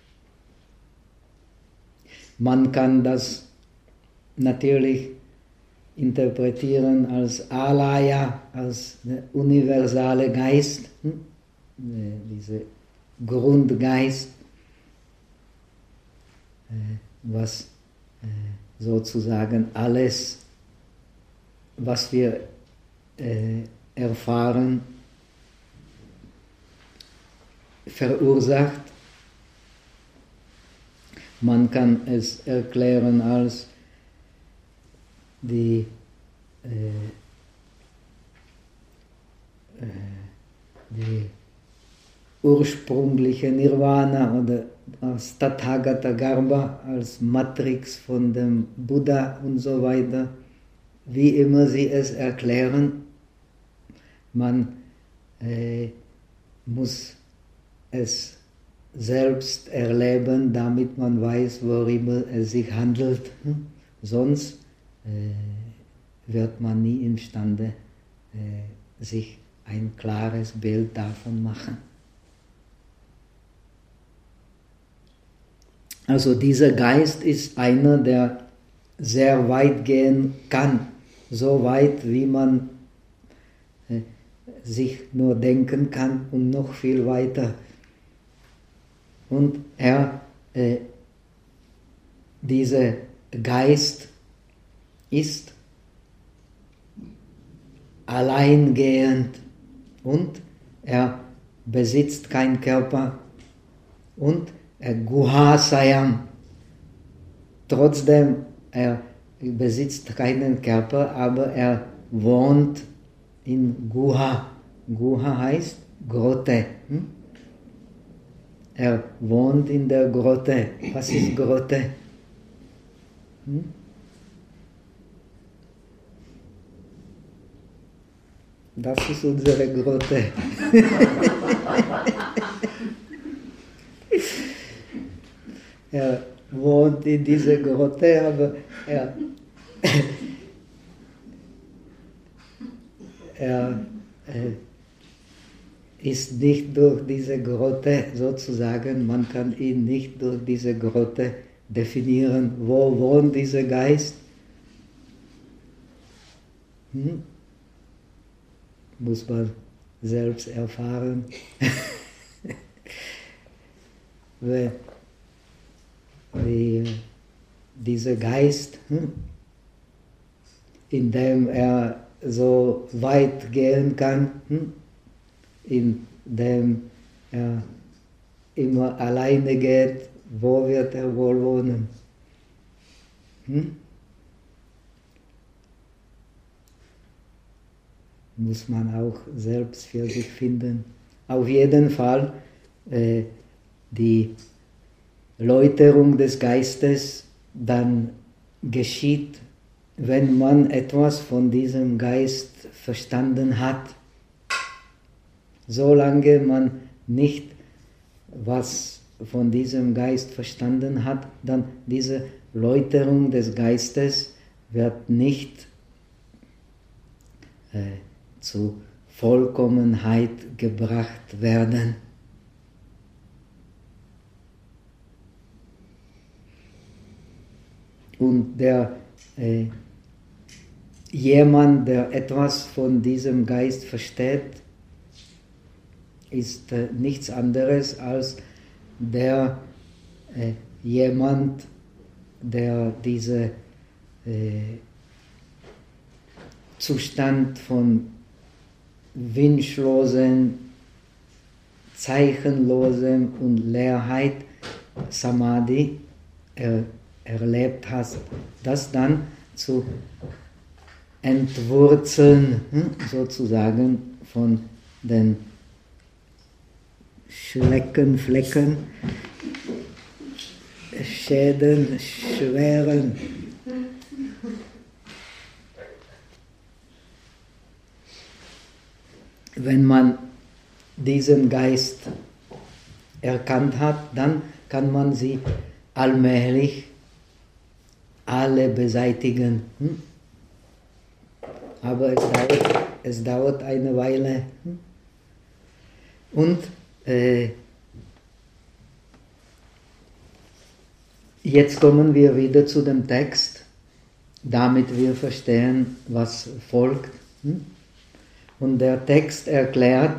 Man kann das natürlich interpretieren als Alaya, als der universale Geist, dieser Grundgeist, was sozusagen alles, was wir erfahren, verursacht. Man kann es erklären als die ursprüngliche Nirvana oder als Tathagata Garbha, als Matrix von dem Buddha und so weiter, wie immer sie es erklären, man muss es selbst erleben, damit man weiß, worüber es sich handelt. Sonst wird man nie imstande, sich ein klares Bild davon machen. Also dieser Geist ist einer, der sehr weit gehen kann, so weit, wie man sich nur denken kann und noch viel weiter. Und dieser Geist ist alleingehend und er besitzt keinen Körper und Guhasayam. Trotzdem, er besitzt keinen Körper, aber er wohnt in Guha. Guha heißt Grotte. Er wohnt in der Grotte. Was ist Grotte? Das ist unsere Grotte. Er wohnt in dieser Grotte, aber er ist nicht durch diese Grotte sozusagen, man kann ihn nicht durch diese Grotte definieren. Wo wohnt dieser Geist? Muss man selbst erfahren. Wie dieser Geist, in dem er so weit gehen kann, in dem er immer alleine geht, wo wird er wohl wohnen? Muss man auch selbst für sich finden. Auf jeden Fall, die Läuterung des Geistes dann geschieht, wenn man etwas von diesem Geist verstanden hat. Solange man nicht was von diesem Geist verstanden hat, dann diese Läuterung des Geistes wird nicht zu Vollkommenheit gebracht werden. Und jemand, der etwas von diesem Geist versteht, ist nichts anderes als jemand, der diesen Zustand von wünschlosen, zeichenlosen und Leerheit, Samadhi, erlebt hast, das dann zu entwurzeln, sozusagen von den Flecken, Schäden, Schweren. Wenn man diesen Geist erkannt hat, dann kann man sie allmählich alle beseitigen. Aber es dauert eine Weile. Und jetzt kommen wir wieder zu dem Text, damit wir verstehen, was folgt. Und der Text erklärt,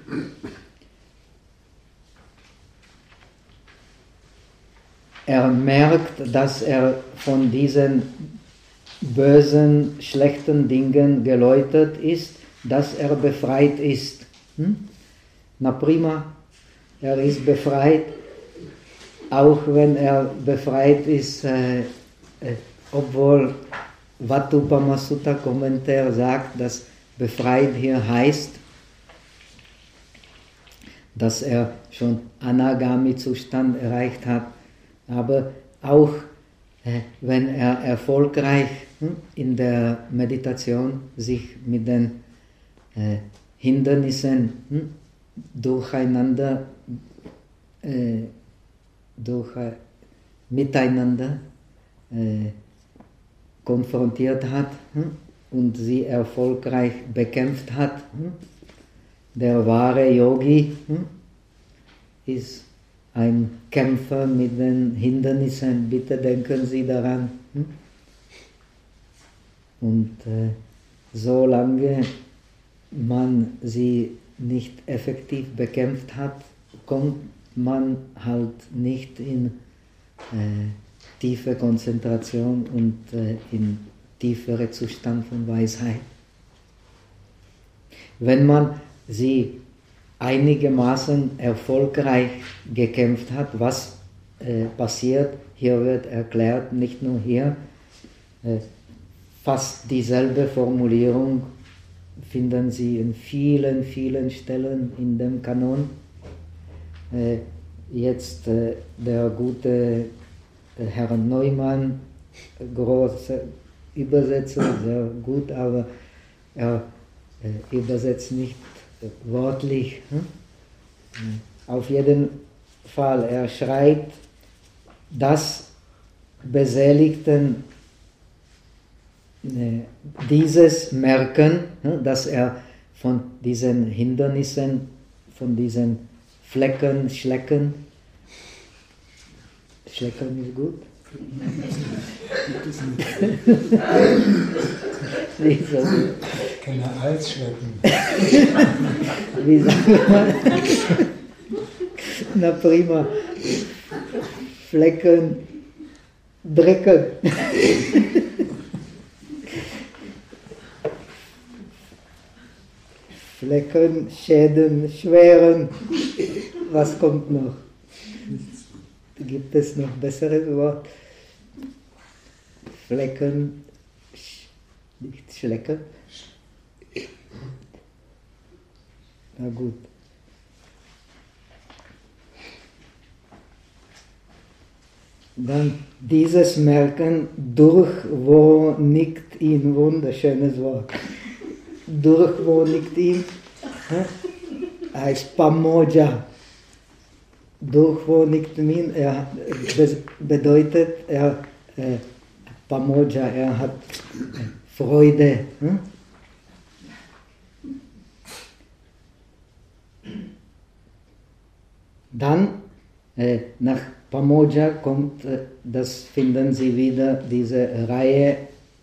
er merkt, dass er von diesen bösen, schlechten Dingen geläutert ist, dass er befreit ist. Na prima, er ist befreit, auch wenn er befreit ist, obwohl Vatupama Sutta Kommentar sagt, dass befreit hier heißt, dass er schon Anagami-Zustand erreicht hat, aber auch wenn er erfolgreich in der Meditation sich mit den Hindernissen miteinander konfrontiert hat und sie erfolgreich bekämpft hat. Der wahre Yogi ist ein Kämpfer mit den Hindernissen, bitte denken Sie daran. Und solange man sie nicht effektiv bekämpft hat, kommt man halt nicht in tiefe Konzentration und in tiefere Zustand von Weisheit. Wenn man sie einigermaßen erfolgreich gekämpft hat, was passiert, hier wird erklärt, nicht nur hier, fast dieselbe Formulierung finden Sie in vielen, vielen Stellen in dem Kanon. Jetzt der gute Herr Neumann, große Übersetzer, sehr gut, aber er übersetzt nicht wörtlich. Auf jeden Fall, er schreibt, dass Beseligten dieses merken, dass er von diesen Hindernissen, von diesen Flecken, Schlecken ist gut? Nicht so gut. Keine Halsschlecken. Wie sagen wir? Na prima. Flecken, Drecken. Flecken, Schäden, Schweren. Was kommt noch? Gibt es noch besseres Wort? Flecken, nicht Schlecken. Na gut. Dann dieses Merken, durch wo nickt ihn, wunderschönes Wort. Durch wo nickt ihn, heißt Pamoja. Durch wo nickt ihn, bedeutet Pamoja, er hat Freude. Dann nach Pamoja kommt, das finden Sie wieder, diese Reihe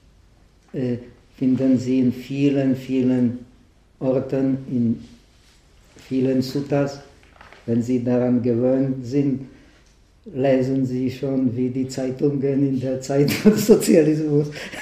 finden Sie in vielen, vielen Orten, in vielen Suttas. Wenn Sie daran gewöhnt sind, lesen Sie schon wie die Zeitungen in der Zeit des Sozialismus.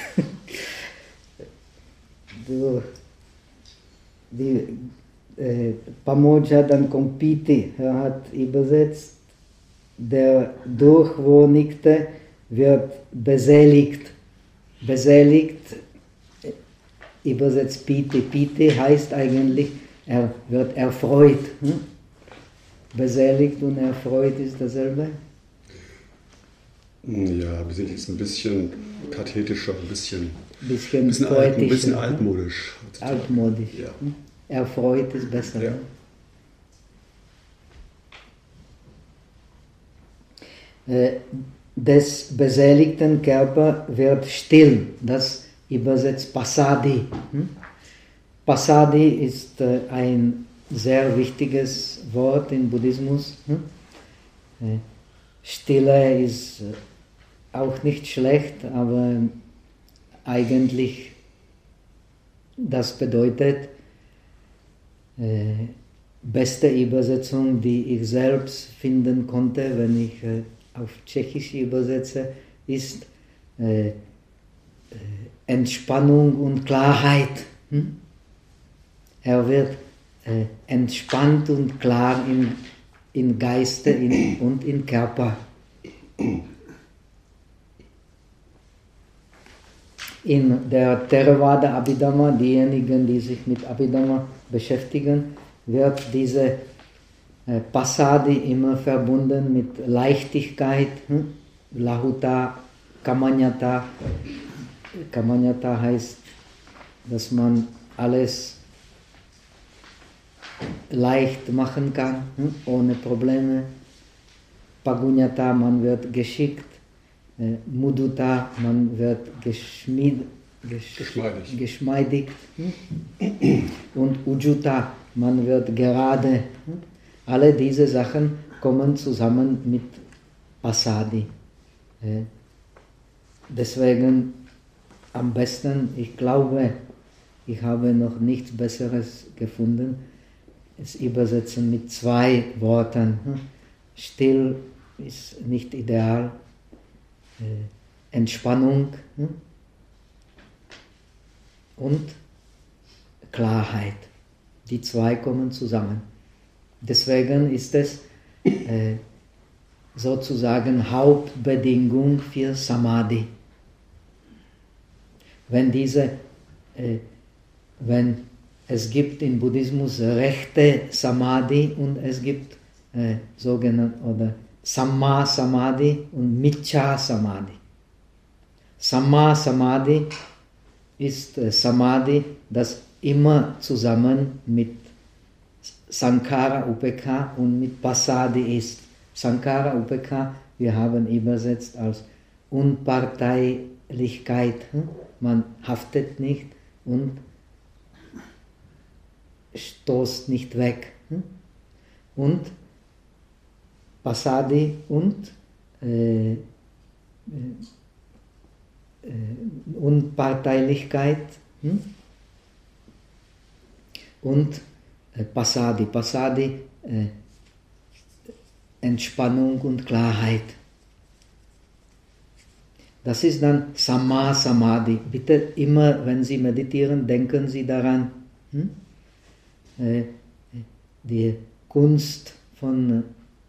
Pamoja, dann kommt Piti, er hat übersetzt, der durch wo nickte, wird beseligt. Beseligt, übersetzt Piti. Piti heißt eigentlich, er wird erfreut. Beseligt und erfreut ist dasselbe? Ja, beseligt ist ein bisschen pathetischer, ein bisschen poetischer. Ein bisschen altmodisch. Altmodisch. Ja. Erfreut ist besser. Ja. Des beseligten Körper wird still. Das übersetzt Passaddhi. Passaddhi ist ein sehr wichtiges Wort im Buddhismus. Stille ist auch nicht schlecht, aber eigentlich das bedeutet, beste Übersetzung, die ich selbst finden konnte, wenn ich auf Tschechisch übersetze, ist Entspannung und Klarheit. Er wird entspannt und klar in Geiste und in Körper. In der Theravada Abhidhamma, diejenigen, die sich mit Abhidhamma beschäftigen, wird diese Pasadi immer verbunden mit Leichtigkeit, Lahuta, Kamanyata. Kamanyata heißt, dass man alles leicht machen kann, ohne Probleme. Pagunyata, man wird geschickt. Muduta, man wird geschmeidig. Und Ujuta, man wird gerade. Alle diese Sachen kommen zusammen mit Pasadi. Deswegen am besten, ich glaube, ich habe noch nichts Besseres gefunden, es übersetzen mit 2 Worten. Still ist nicht ideal. Entspannung und Klarheit. Die 2 kommen zusammen. Deswegen ist es sozusagen Hauptbedingung für Samadhi. Wenn es gibt im Buddhismus rechte Samadhi und es gibt sogenannte oder Samma Samadhi und Miccha Samadhi. Samma Samadhi ist Samadhi, das immer zusammen mit Sankhara Upekha und mit Pasadi ist. Sankhara Upekha, wir haben übersetzt als Unparteilichkeit. Man haftet nicht und stoßt nicht weg. Und Pasadi und Unparteilichkeit und Pasadi. Pasadi, Entspannung und Klarheit. Das ist dann Samma Samadhi. Bitte immer, wenn Sie meditieren, denken Sie daran. Die Kunst von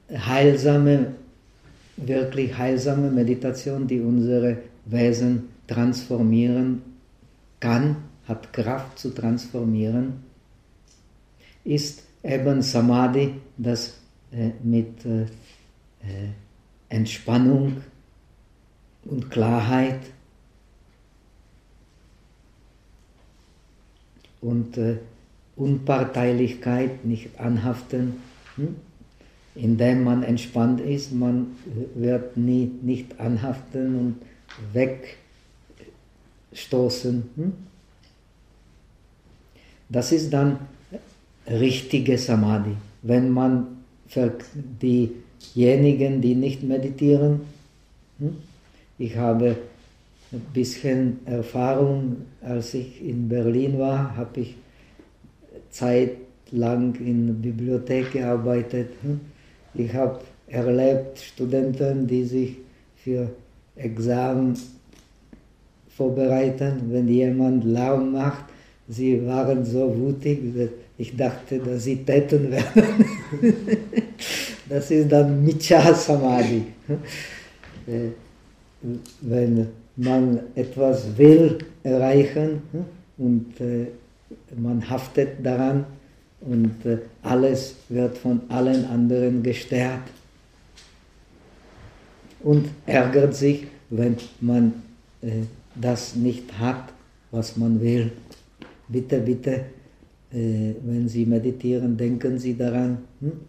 wirklich heilsame Meditation, die unsere Wesen transformieren kann, hat Kraft zu transformieren, ist eben Samadhi, das mit Entspannung und Klarheit und Unparteilichkeit, nicht anhaften. Indem man entspannt ist, man wird nicht anhaften und wegstoßen. Das ist dann richtige Samadhi. Wenn man für diejenigen, die nicht meditieren, ich habe ein bisschen Erfahrung, als ich in Berlin war, habe ich zeitlang in der Bibliothek gearbeitet. Ich habe erlebt Studenten, die sich für Examen vorbereiten, wenn jemand Lärm macht. Sie waren so wutig, dass ich dachte, dass sie täten werden. Das ist dann Miccha Samadhi. Wenn man etwas will erreichen und man haftet daran und alles wird von allen anderen gestört und ärgert sich, wenn man das nicht hat, was man will. Bitte, bitte, wenn Sie meditieren, denken Sie daran.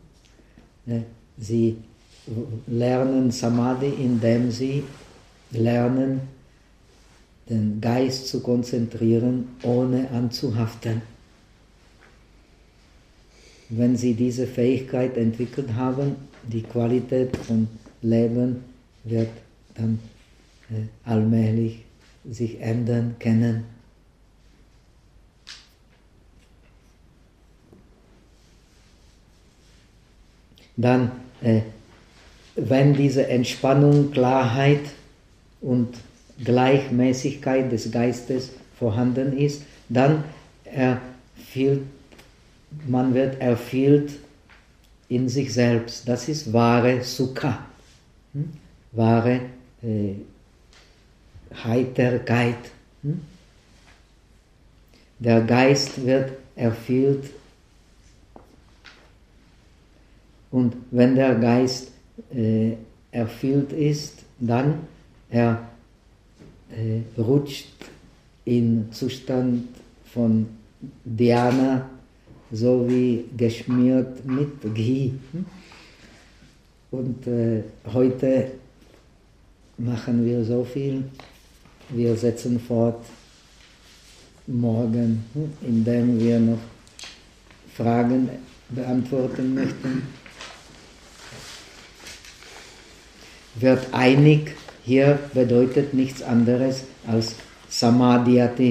Sie lernen Samadhi, indem Sie lernen, den Geist zu konzentrieren, ohne anzuhaften. Wenn Sie diese Fähigkeit entwickelt haben, die Qualität von Leben wird dann allmählich sich ändern können. Dann, wenn diese Entspannung, Klarheit und Gleichmäßigkeit des Geistes vorhanden ist, dann man wird erfüllt in sich selbst. Das ist wahre Sukha, wahre Heiterkeit. Der Geist wird erfüllt Und wenn der Geist erfüllt ist, dann er rutscht in Zustand von Dhyana, so wie geschmiert mit Ghee. Und heute machen wir so viel, wir setzen fort morgen, indem wir noch Fragen beantworten möchten. Wird einig, hier bedeutet nichts anderes als Samadhyati.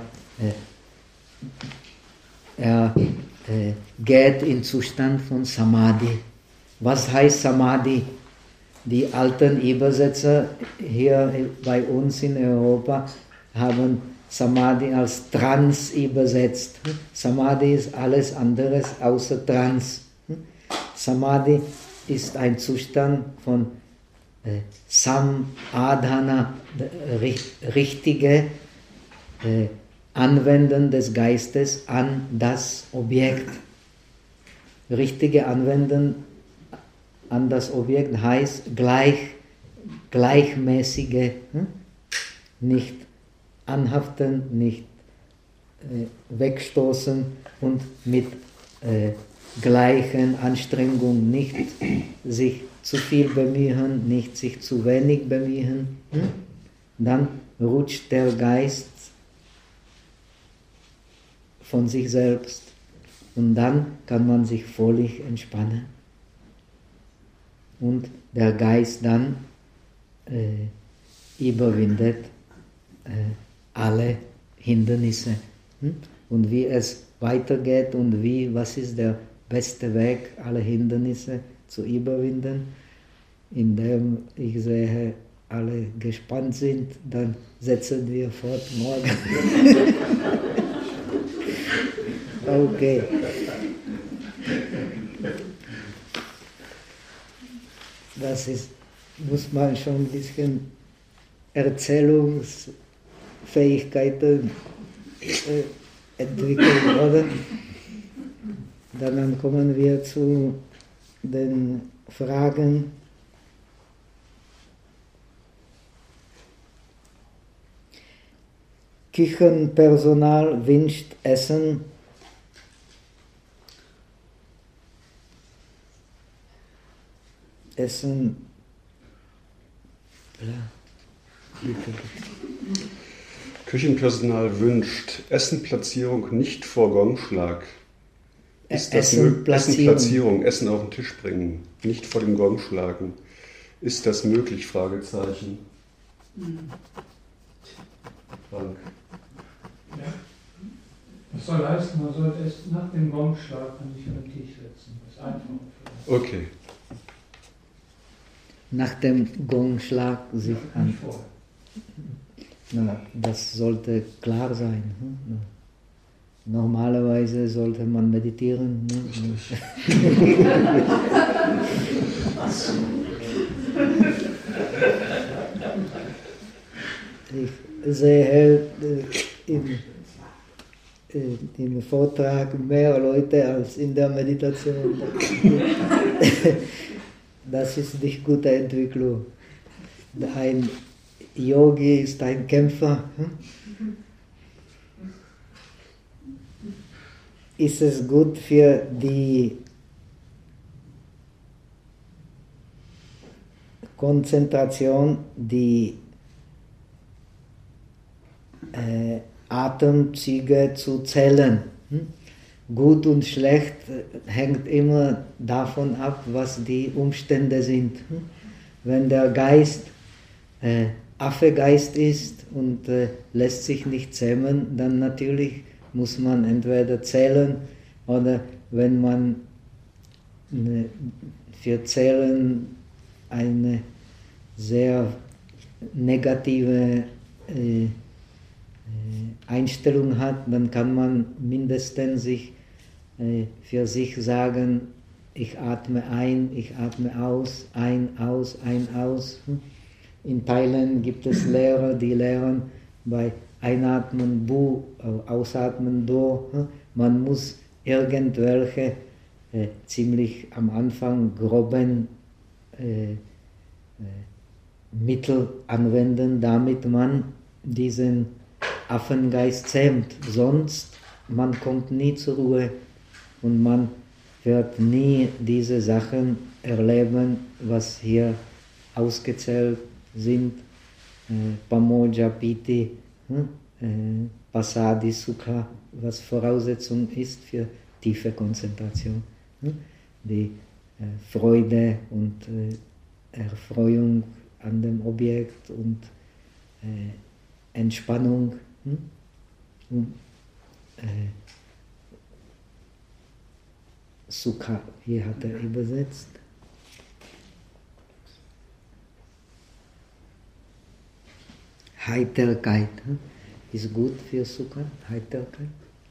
Er geht in Zustand von Samadhi. Was heißt Samadhi? Die alten Übersetzer hier bei uns in Europa haben Samadhi als Trance übersetzt. Samadhi ist alles anderes außer Trance. Samadhi ist ein Zustand von Samadhana, richtige Anwenden des Geistes an das Objekt. Richtige Anwenden an das Objekt heißt gleichmäßige, nicht anhaften, nicht wegstoßen und mit gleichen Anstrengungen, nicht sich zu viel bemühen, nicht sich zu wenig bemühen. Dann rutscht der Geist von sich selbst und dann kann man sich völlig entspannen. Und der Geist dann überwindet alle Hindernisse. Und wie es weitergeht und was ist der beste Weg, alle Hindernisse zu überwinden, indem ich sehe, alle gespannt sind, dann setzen wir fort morgen. Okay. Das muss man schon ein bisschen Erzählungsfähigkeiten entwickeln, oder? Dann kommen wir zu den Fragen. Küchenpersonal wünscht Essen. Küchenpersonal wünscht Essenplatzierung nicht vor Gongschlag. Essenplatzierung, Essen auf den Tisch bringen, nicht vor dem Gong schlagen. Ist das möglich? Fragezeichen. Frank. Ja. Das soll heißen, man sollte es nach dem Gongschlag nicht an den Tisch setzen. Das ist einfach. Okay. Nach dem Gongschlag sich an. Nicht vorher. Na, das sollte klar sein. Normalerweise sollte man meditieren. Ich sehe im Vortrag mehr Leute als in der Meditation. Das ist nicht gute Entwicklung. Ein Yogi ist ein Kämpfer. Ist es gut für die Konzentration, die Atemzüge zu zählen? Gut und schlecht hängt immer davon ab, was die Umstände sind. Wenn der Geist Affegeist ist und lässt sich nicht zähmen, dann natürlich muss man entweder zählen oder wenn man für Zählen eine sehr negative Einstellung hat, dann kann man mindestens sich für sich sagen, ich atme ein, ich atme aus, ein, aus, ein, aus. In Thailand gibt es Lehrer, die lehren bei Einatmen Bu, Ausatmen Do. Man muss irgendwelche ziemlich am Anfang groben Mittel anwenden, damit man diesen Affengeist zähmt. Sonst man kommt nie zur Ruhe und man wird nie diese Sachen erleben, was hier ausgezählt sind. Pamoja, Piti, Pasadi, Sukha, was Voraussetzung ist für tiefe Konzentration. Die Freude und Erfreuung an dem Objekt und Entspannung. Sukha, hier hat er übersetzt. Heiterkeit ist gut für Sukha, Heiterkeit.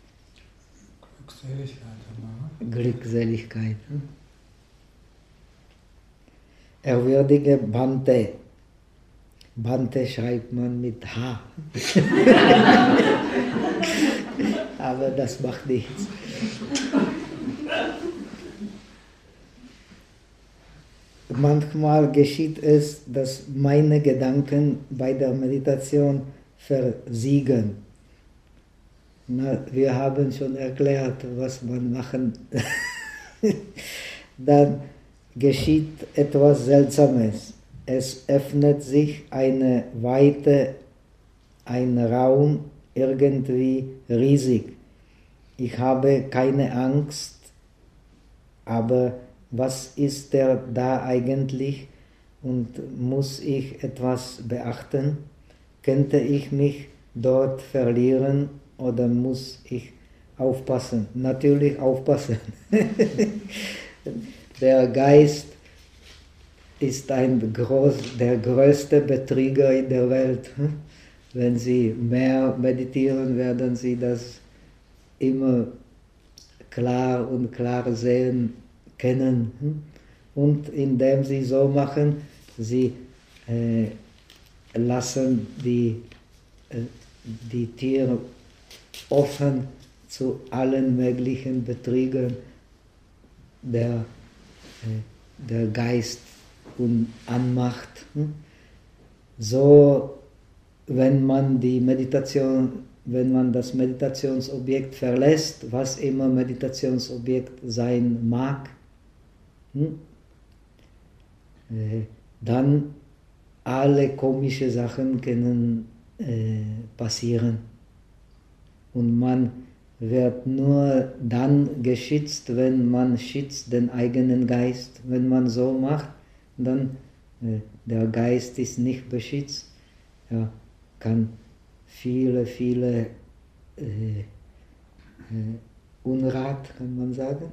Glückseligkeit. Ehrwürdige Bhante. Bhante schreibt man mit H. Aber das macht nichts. Manchmal geschieht es, dass meine Gedanken bei der Meditation versiegen. Wir haben schon erklärt, was man machen. Dann geschieht etwas Seltsames. Es öffnet sich eine Weite, ein Raum, irgendwie riesig. Ich habe keine Angst, aber was ist da eigentlich und muss ich etwas beachten? Könnte ich mich dort verlieren oder muss ich aufpassen? Natürlich aufpassen. Der Geist ist der größte Betrüger in der Welt. Wenn Sie mehr meditieren, werden Sie das immer klar und klar sehen können. Und indem Sie so machen, Sie lassen die Tür offen zu allen möglichen Betrügern, der Geist und Anmacht. So, wenn man das Meditationsobjekt verlässt, was immer Meditationsobjekt sein mag, dann alle komische Sachen können passieren. Und man wird nur dann geschützt, wenn man schützt den eigenen Geist. Wenn man so macht, dann der Geist ist nicht beschützt. Er kann viele Unrat, kann man sagen,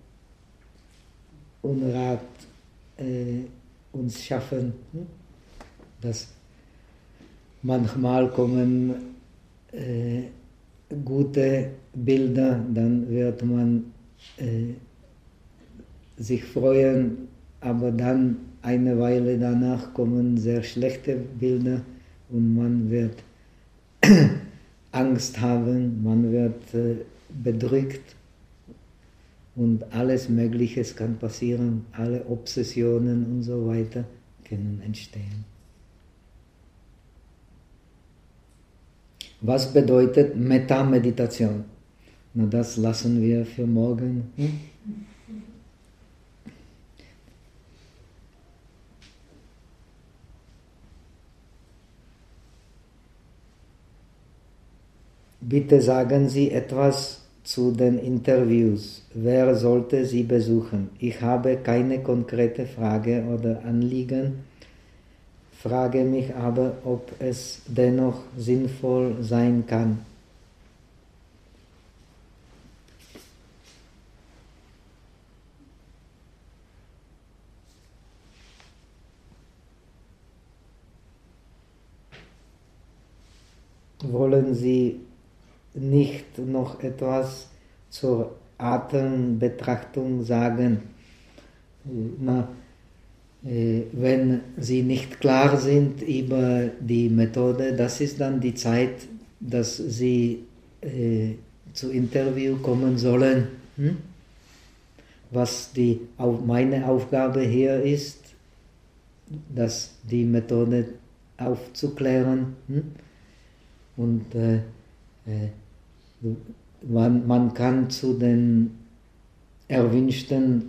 Unrat uns schaffen. Dass manchmal kommen gute Bilder, dann wird man sich freuen, aber dann eine Weile danach kommen sehr schlechte Bilder und man wird Angst haben, man wird bedrückt und alles Mögliche kann passieren, alle Obsessionen und so weiter können entstehen. Was bedeutet Metta-Meditation? Na, das lassen wir für morgen. Bitte sagen Sie etwas zu den Interviews. Wer sollte sie besuchen? Ich habe keine konkrete Frage oder Anliegen, frage mich aber, ob es dennoch sinnvoll sein kann. Wollen Sie nicht noch etwas zur Atembetrachtung sagen? Wenn Sie nicht klar sind über die Methode, das ist dann die Zeit, dass Sie zu Interview kommen sollen. was meine Aufgabe hier ist, die Methode aufzuklären. Und man kann zu den erwünschten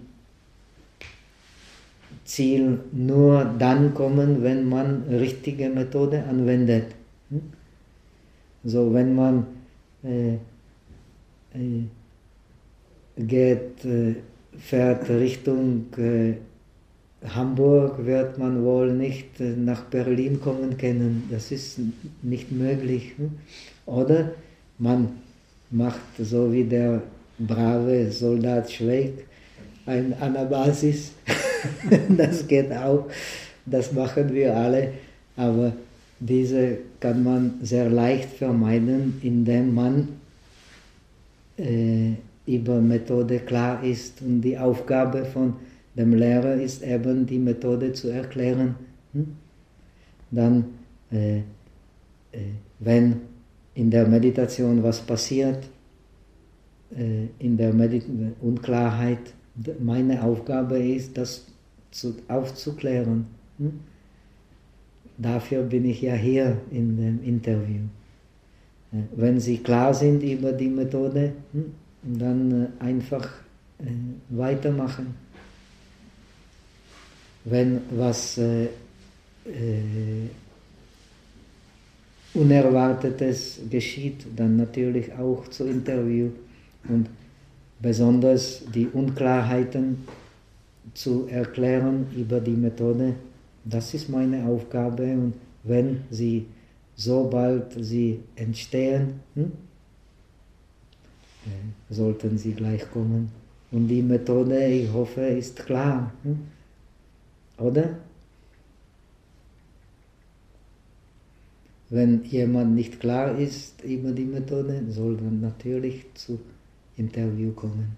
Ziel nur dann kommen, wenn man richtige Methode anwendet. So, wenn man fährt Richtung Hamburg, wird man wohl nicht nach Berlin kommen können. Das ist nicht möglich. Oder man macht so wie der brave Soldat Schweig ein Anabasis. Das geht auch, das machen wir alle, aber diese kann man sehr leicht vermeiden, indem man über Methode klar ist. Und die Aufgabe von dem Lehrer ist eben, die Methode zu erklären. Dann, wenn in der Meditation was passiert, in der Unklarheit, meine Aufgabe ist, das aufzuklären. Dafür bin ich ja hier in dem Interview. Wenn Sie klar sind über die Methode, dann einfach weitermachen. Wenn was Unerwartetes geschieht, dann natürlich auch zu Interview und besonders die Unklarheiten zu erklären über die Methode. Das ist meine Aufgabe, und wenn sobald sie entstehen, sollten sie gleich kommen. Und die Methode, ich hoffe, ist klar. Oder? Wenn jemand nicht klar ist über die Methode, soll dann natürlich zu Interview kommen.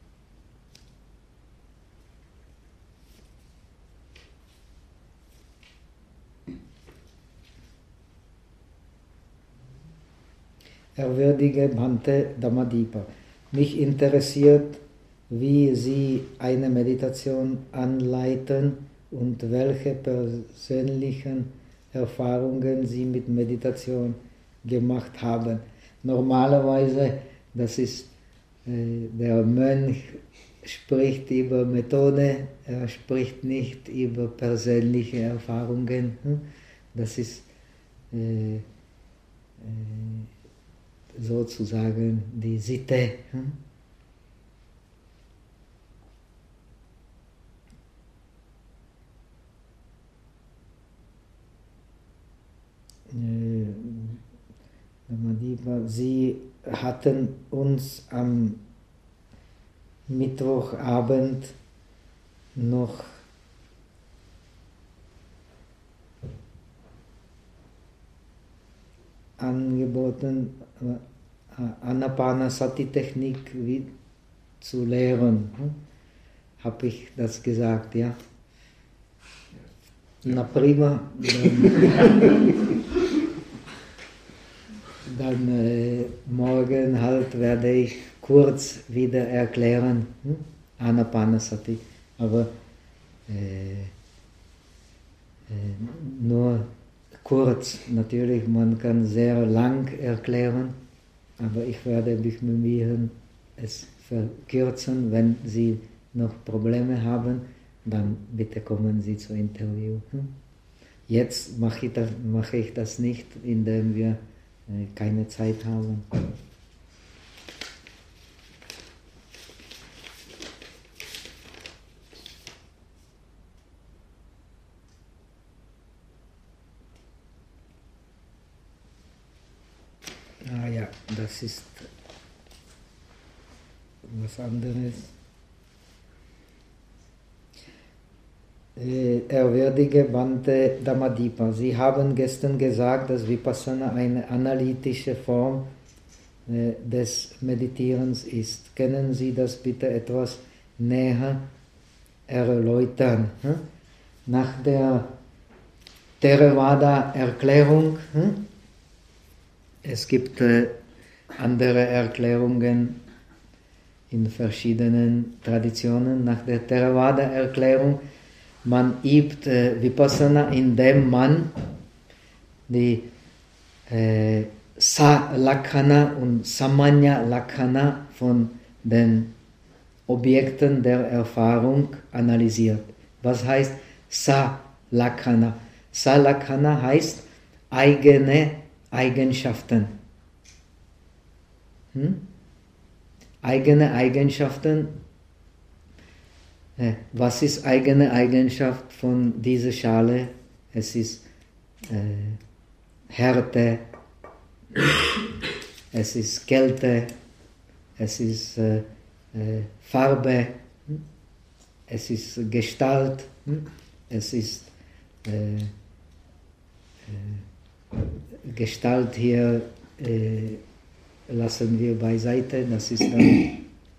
Ehrwürdige Bhante Dhammadipa, mich interessiert, wie Sie eine Meditation anleiten und welche persönlichen Erfahrungen Sie mit Meditation gemacht haben. Normalerweise, das ist der Mönch spricht über Methode, er spricht nicht über persönliche Erfahrungen. Das ist sozusagen die Sitte. Sie hatten uns am Mittwochabend noch angeboten, Anapanasati-Technik zu lehren. Habe ich das gesagt, ja? Na prima. Dann morgen halt werde ich kurz wieder erklären, Anapanasati, aber nur kurz. Natürlich, man kann sehr lang erklären, aber ich werde mich bemühen, es verkürzen. Wenn Sie noch Probleme haben, dann bitte kommen Sie zum Interview. Jetzt mache ich das nicht, indem wir keine Zeit haben. Ah ja, das ist was anderes. Ehrwürdige Bhante Dhammadipa, Sie haben gestern gesagt, dass Vipassana eine analytische Form des Meditierens ist. Können Sie das bitte etwas näher erläutern? Nach der Theravada-Erklärung, es gibt andere Erklärungen, in verschiedenen Traditionen. Nach der Theravada-Erklärung, man übt Vipassana, indem man die Sa-Lakkhana und Samanya-Lakkhana von den Objekten der Erfahrung analysiert. Was heißt Sa-Lakkhana? Sa-Lakkhana heißt eigene Eigenschaften. Eigene Eigenschaften. Was ist eigene Eigenschaft von dieser Schale? Es ist Härte, es ist Kälte, es ist Farbe, es ist Gestalt, es ist Gestalt hier lassen wir beiseite, das ist dann,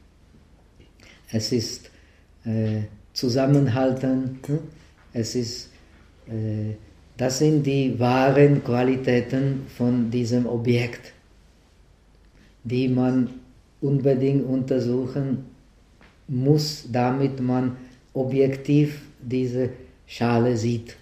es ist Zusammenhalten, es ist, das sind die wahren Qualitäten von diesem Objekt, die man unbedingt untersuchen muss, damit man objektiv diese Schale sieht.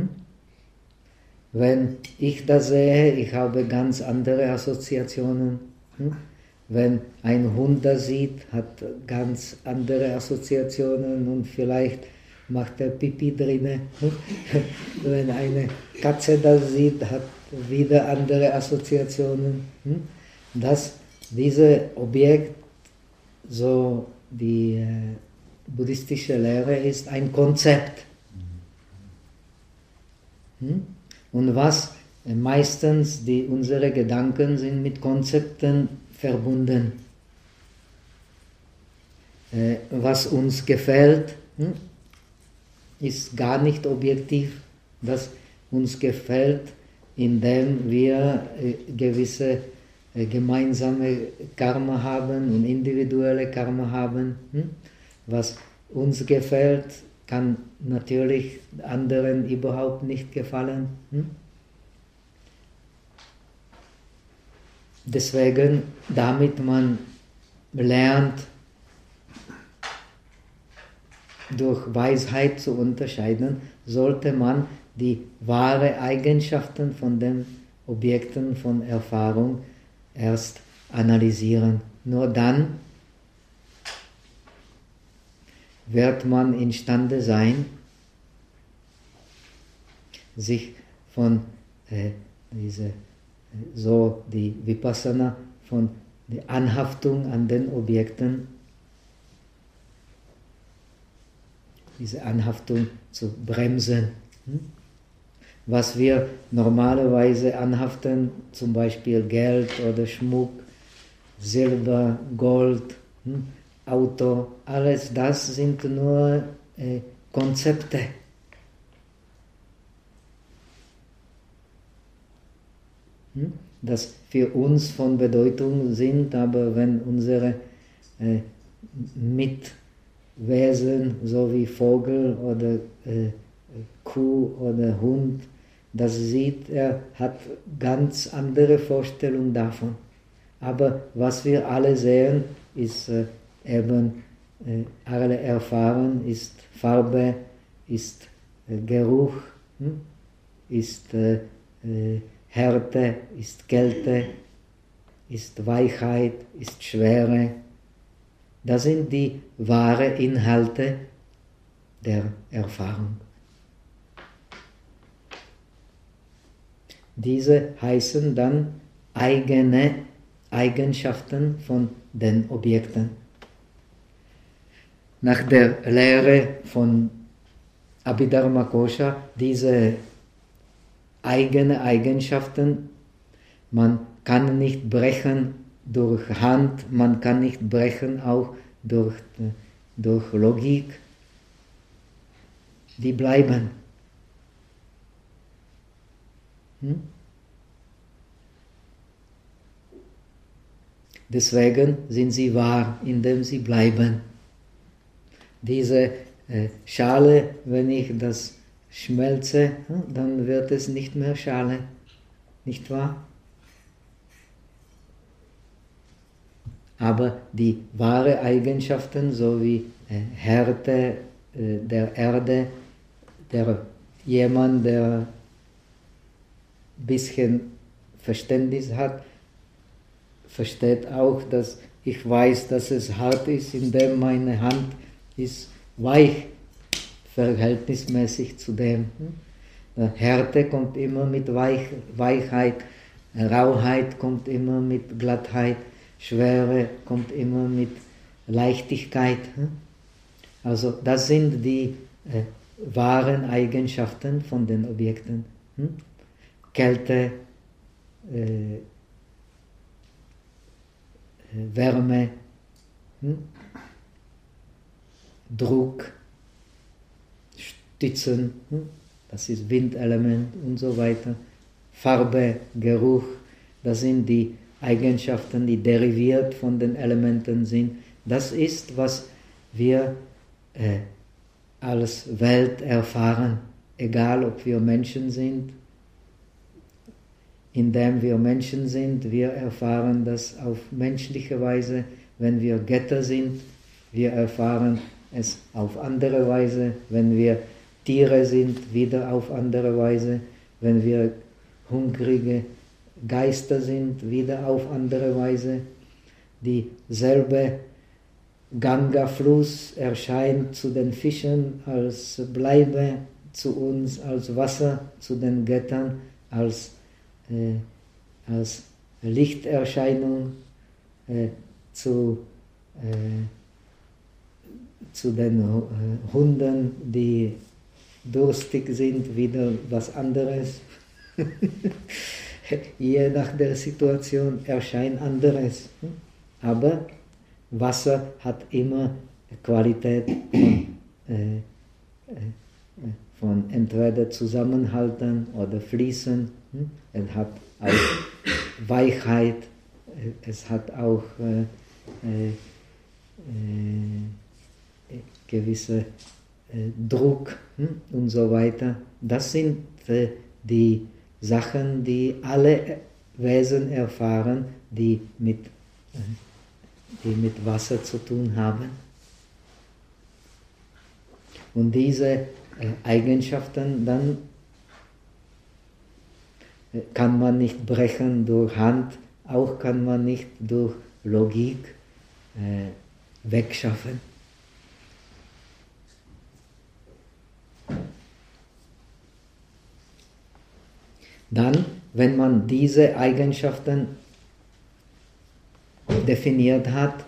Wenn ich das sehe, ich habe ganz andere Assoziationen. Wenn ein Hund das sieht, hat ganz andere Assoziationen und vielleicht macht er Pipi drinne. Wenn eine Katze das sieht, hat wieder andere Assoziationen. Dieses Objekt, so die buddhistische Lehre, ist ein Konzept. Und was meistens unsere Gedanken sind mit Konzepten verbunden. Was uns gefällt, ist gar nicht objektiv. Was uns gefällt, indem wir gewisse gemeinsame Karma haben und individuelle Karma haben. Was uns gefällt, kann natürlich anderen überhaupt nicht gefallen. Deswegen, damit man lernt, durch Weisheit zu unterscheiden, sollte man die wahren Eigenschaften von den Objekten von Erfahrung erst analysieren. Nur dann wird man imstande sein, sich von die Vipassana, von der Anhaftung an den Objekten, diese Anhaftung zu bremsen. Was wir normalerweise anhaften, zum Beispiel Geld oder Schmuck, Silber, Gold, Auto, alles das sind nur Konzepte. Das für uns von Bedeutung sind, aber wenn unsere Mitwesen, so wie Vogel oder Kuh oder Hund, das sieht, er hat ganz andere Vorstellungen davon. Aber was wir alle sehen, ist eben alle erfahren, ist Farbe, ist Geruch, ist Härte, ist Kälte, ist Weichheit, ist Schwere. Das sind die wahren Inhalte der Erfahrung. Diese heißen dann eigene Eigenschaften von den Objekten. Nach der Lehre von Abhidharma-Kosha, diese eigene Eigenschaften, man kann nicht brechen durch Hand, man kann nicht brechen auch durch Logik, die bleiben. Deswegen sind sie wahr, indem sie bleiben. Diese Schale, wenn ich das schmelze, dann wird es nicht mehr Schale, nicht wahr? aber die wahren Eigenschaften, so wie Härte der Erde, jemand, der ein bisschen Verständnis hat, versteht auch, dass ich weiß, dass es hart ist, indem meine Hand ist weich, verhältnismäßig zu dem. Härte kommt immer mit Weichheit, Rauheit kommt immer mit Glattheit, Schwere kommt immer mit Leichtigkeit. Also das sind die wahren Eigenschaften von den Objekten. Kälte, Wärme, Druck, Stützen, das ist Windelement und so weiter, Farbe, Geruch, das sind die Eigenschaften, die deriviert von den Elementen sind. Das ist, was wir als Welt erfahren, egal ob wir Menschen sind. Indem wir Menschen sind, wir erfahren das auf menschliche Weise. Wenn wir Götter sind, wir erfahren es auf andere Weise. Wenn wir Tiere sind, wieder auf andere Weise. Wenn wir hungrige Geister sind, wieder auf andere Weise. Dieselbe Ganga-Fluss erscheint zu den Fischen als Bleibe, zu uns als Wasser, zu den Göttern als Lichterscheinung, zu den Hunden, die durstig sind, wieder was anderes. Je nach der Situation erscheint anderes. Aber Wasser hat immer Qualität von entweder Zusammenhalten oder Fließen. Es hat auch Weichheit, es hat auch gewisse Druck und so weiter. Das sind die Sachen, die alle Wesen erfahren, die mit Wasser zu tun haben. Und diese Eigenschaften dann kann man nicht brechen durch Hand, auch kann man nicht durch Logik wegschaffen. Dann, wenn man diese Eigenschaften definiert hat,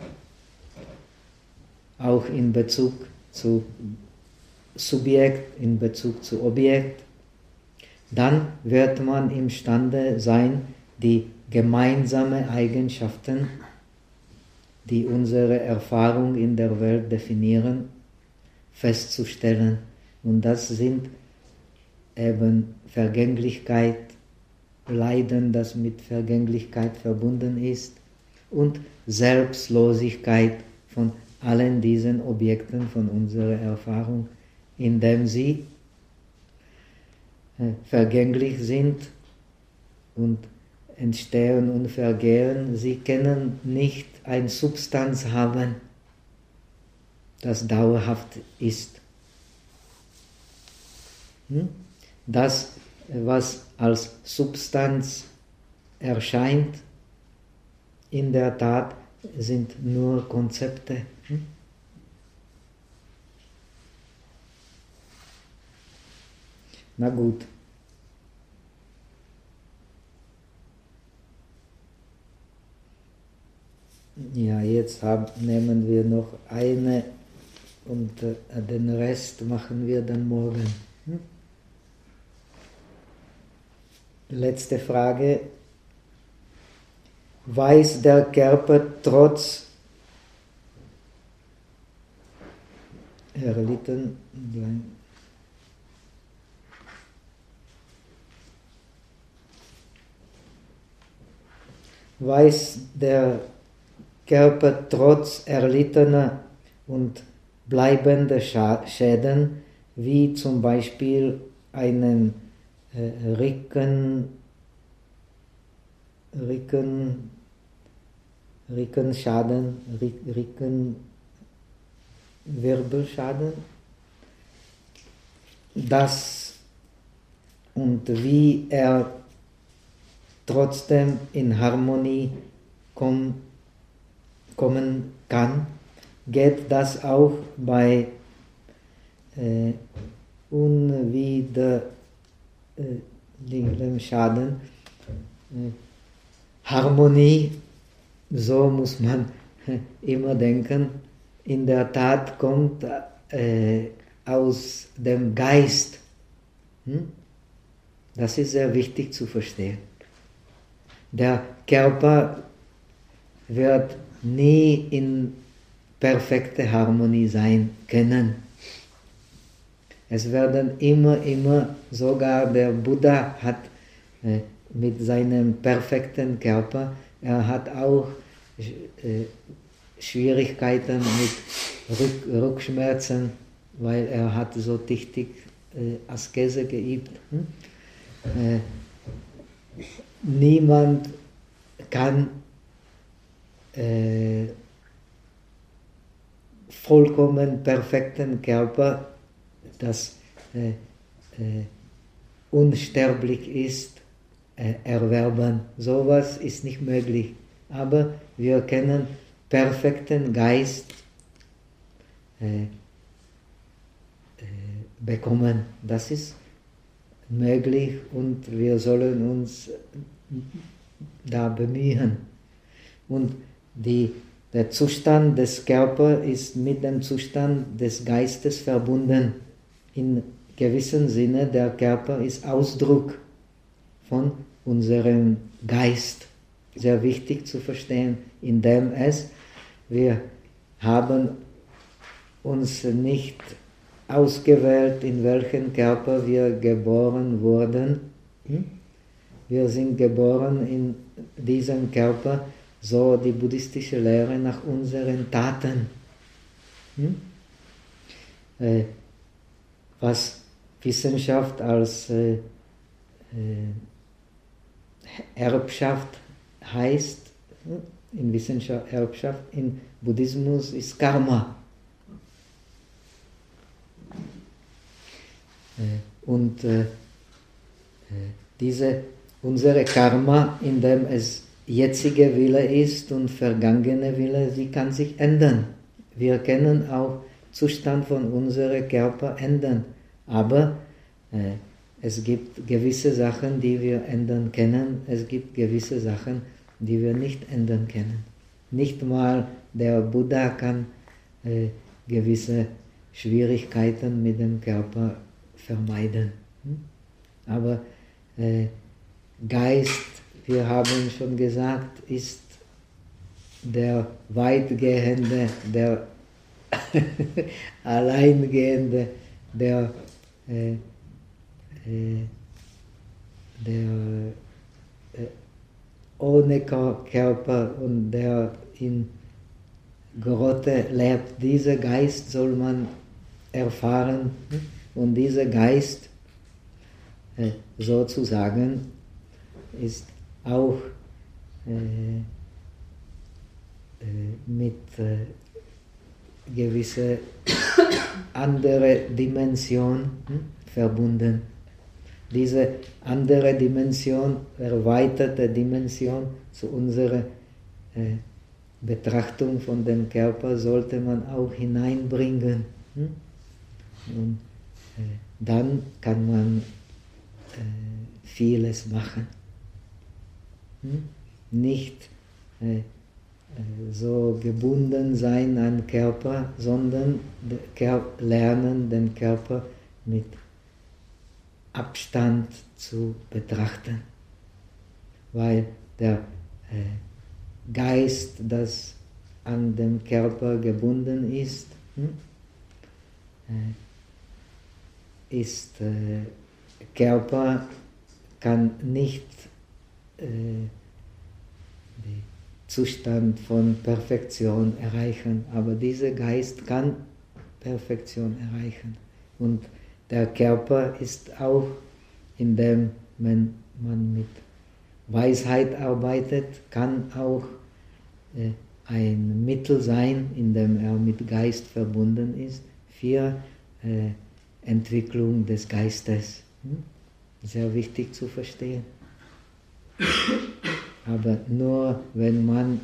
auch in Bezug zu Subjekt, in Bezug zu Objekt, dann wird man imstande sein, die gemeinsamen Eigenschaften, die unsere Erfahrung in der Welt definieren, festzustellen. Und das sind eben Vergänglichkeit, Leiden, das mit Vergänglichkeit verbunden ist, und Selbstlosigkeit von allen diesen Objekten von unserer Erfahrung, indem sie vergänglich sind und entstehen und vergehen. Sie können nicht eine Substanz haben, das dauerhaft ist. Das, was als Substanz erscheint, in der Tat sind nur Konzepte. Na gut. Ja, jetzt nehmen wir noch eine und den Rest machen wir dann morgen. Letzte Frage. Weiß der Körper trotz erlitten weiß der Körper trotz erlittener und bleibender Schäden, wie zum Beispiel einen Rückenschaden, Rückenwirbelschaden. Das und wie er trotzdem in Harmonie kommen kann, geht das auch bei unwiderleglichem Schaden. Harmonie, so muss man immer denken, in der Tat kommt aus dem Geist. Das ist sehr wichtig zu verstehen. Der Körper wird nie in perfekter Harmonie sein können. Es werden immer, sogar der Buddha hat mit seinem perfekten Körper, er hat auch Schwierigkeiten mit Rückenschmerzen, weil er hat so tüchtig Askese geübt. Niemand kann vollkommen perfekten Körper, das unsterblich ist, erwerben. Sowas ist nicht möglich. Aber wir können perfekten Geist bekommen. Das ist möglich und wir sollen uns da bemühen. Und der Zustand des Körpers ist mit dem Zustand des Geistes verbunden. In gewissem Sinne, der Körper ist Ausdruck von unserem Geist. Sehr wichtig zu verstehen, indem wir haben uns nicht ausgewählt, in welchem Körper wir geboren wurden. Wir sind geboren in diesem Körper, so die buddhistische Lehre, nach unseren Taten. Was Wissenschaft als Erbschaft heißt, in Wissenschaft Erbschaft, in Buddhismus ist Karma. Und unsere Karma, in dem es jetzige Wille ist und vergangene Wille, sie kann sich ändern. Wir können auch Zustand von unserem Körper ändern, aber es gibt gewisse Sachen, die wir ändern können, es gibt gewisse Sachen, die wir nicht ändern können. Nicht mal der Buddha kann gewisse Schwierigkeiten mit dem Körper vermeiden. Aber Geist, wir haben schon gesagt, ist der weitgehende, der alleingehende, der ohne Körper und der in Grotte lebt. Dieser Geist soll man erfahren und dieser Geist sozusagen ist auch mit gewisser andere Dimension verbunden. Diese andere Dimension, erweiterte Dimension zu unserer Betrachtung von dem Körper sollte man auch hineinbringen. Und dann kann man vieles machen. Nicht so gebunden sein an Körper, sondern lernen, den Körper mit Abstand zu betrachten. Weil der Geist, das an den Körper gebunden ist, Körper kann nicht den Zustand von Perfektion erreichen, aber dieser Geist kann Perfektion erreichen. Und der Körper ist auch, indem man mit Weisheit arbeitet, kann auch ein Mittel sein, in dem er mit Geist verbunden ist, für Entwicklung des Geistes. Sehr wichtig zu verstehen. Aber nur wenn man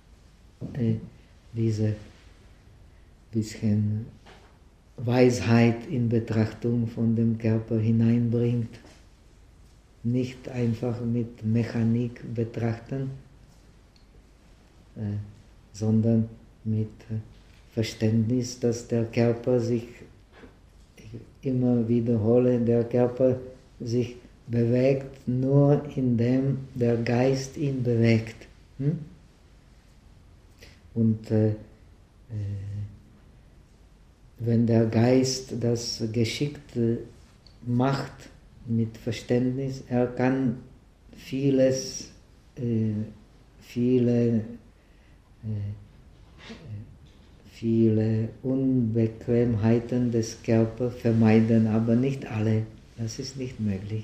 diese bisschen Weisheit in Betrachtung von dem Körper hineinbringt, nicht einfach mit Mechanik betrachten, sondern mit Verständnis, dass der Körper sich, ich immer wiederhole, der Körper sich bewegt nur indem der Geist ihn bewegt. Und wenn der Geist das geschickt macht mit Verständnis, er kann viele Unbequemheiten des Körpers vermeiden, aber nicht alle. Das ist nicht möglich.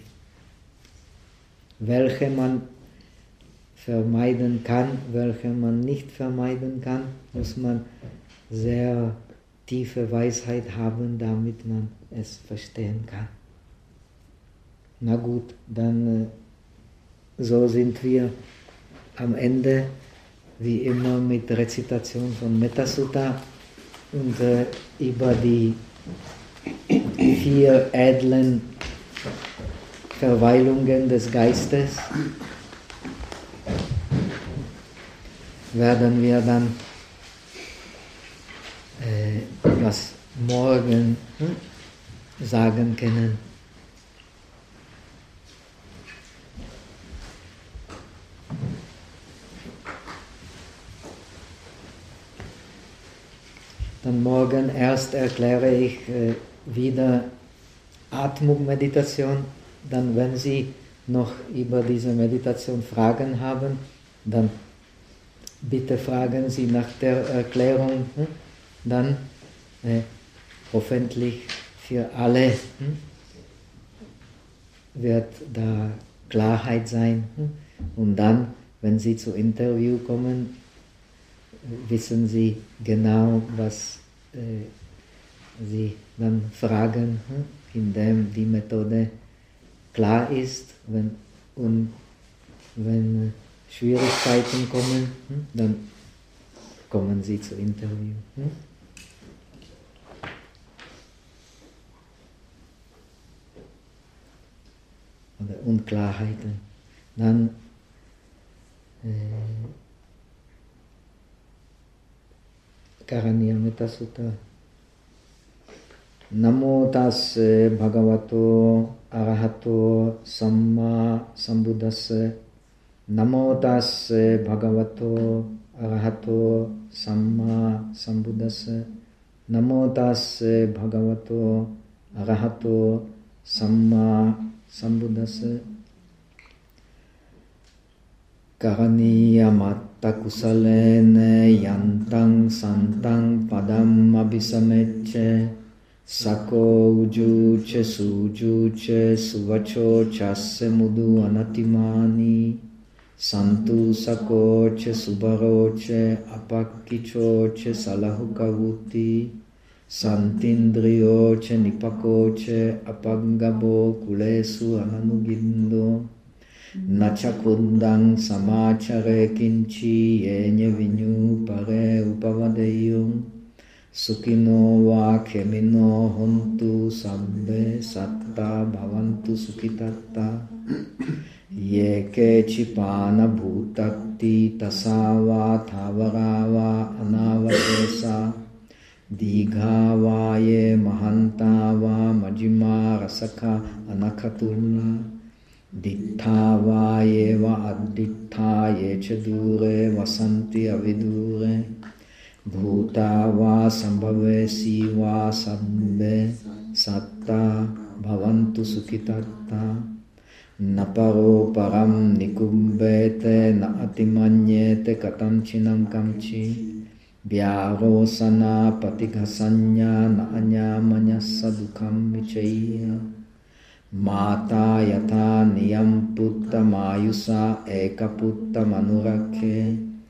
Welche man vermeiden kann, welche man nicht vermeiden kann, muss man sehr tiefe Weisheit haben, damit man es verstehen kann. Na gut, dann so sind wir am Ende, wie immer mit Rezitation von Metta-Sutta und über die 4 edlen Verweilungen des Geistes werden wir dann was morgen sagen können. Dann morgen erst erkläre ich wieder Atmung-Meditation. Dann, wenn Sie noch über diese Meditation Fragen haben, dann bitte fragen Sie nach der Erklärung. Dann hoffentlich für alle wird da Klarheit sein. Und dann, wenn Sie zu Interview kommen, wissen Sie genau, was Sie dann fragen, indem die Methode klar ist. Und wenn Schwierigkeiten kommen, dann kommen Sie zu Interview. Oder Unklarheiten. Dann Karaniya Metta Sutta. Namo tasse bhagavato arahato samma sambuddhassa. Namo tasse bhagavato arahato samma sambuddhassa. Namo tasse bhagavato arahato samma sambuddhassa. Karaniya matta kusalene yantang santang padam abhisamecce sako ujuce sujuce suvacho chasse mudu anatimani santu sakoce subaroce apakkicoce salahukavuti santindrioce nipakoce apangabo kulesu ananugindo Nachakundang samachare kinchi yenye vinyu pare upavadeyum sukino va kemino hontu sabbe satta bhavantu sukitatta yeke chipana bhutakti tasava thavarava anavadesa digha ye mahantava majima rasaka anakatulla Dittha eva addittha yecha dure vasanti avidure bhuta va sambhavesi va sabbe satta bhavantu sukhitatta naparo param nikumbete na atimanyete katanchinam kamchi vyarosana patighasanya na anyamanyassa dukham vichaya Mata yata niyam putta mayusa eka putta manurakhe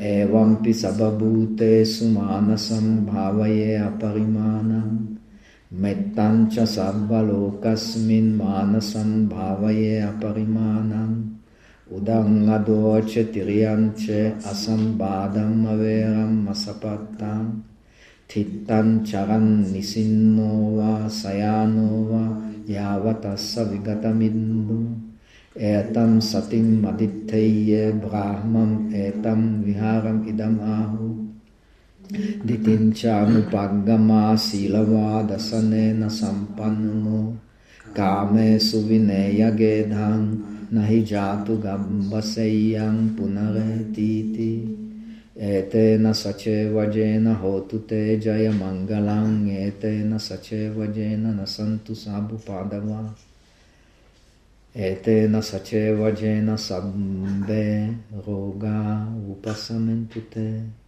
Evampi sababhutesu manasam bhavaye aparimanam. Mettancha sabbalokasmin manasam bhavaye aparimanam. Udangadoche tiriyanche asambadam averam masapattam. Thittan charan nisinnova sayanova yavatassa vigatamindu. Etam satim adittheye brahmam etam viharam idam ahu. Ditincha anupaggama silava dasanena sampanno. Kame suvineya gedham nahi jatu gambaseyang punaretiti. Etena sache vajena hotu te jaya mangalang. Etena sache vajena nasantu sabhu padava. Etena sache vajena sabbe roga upasamentu te.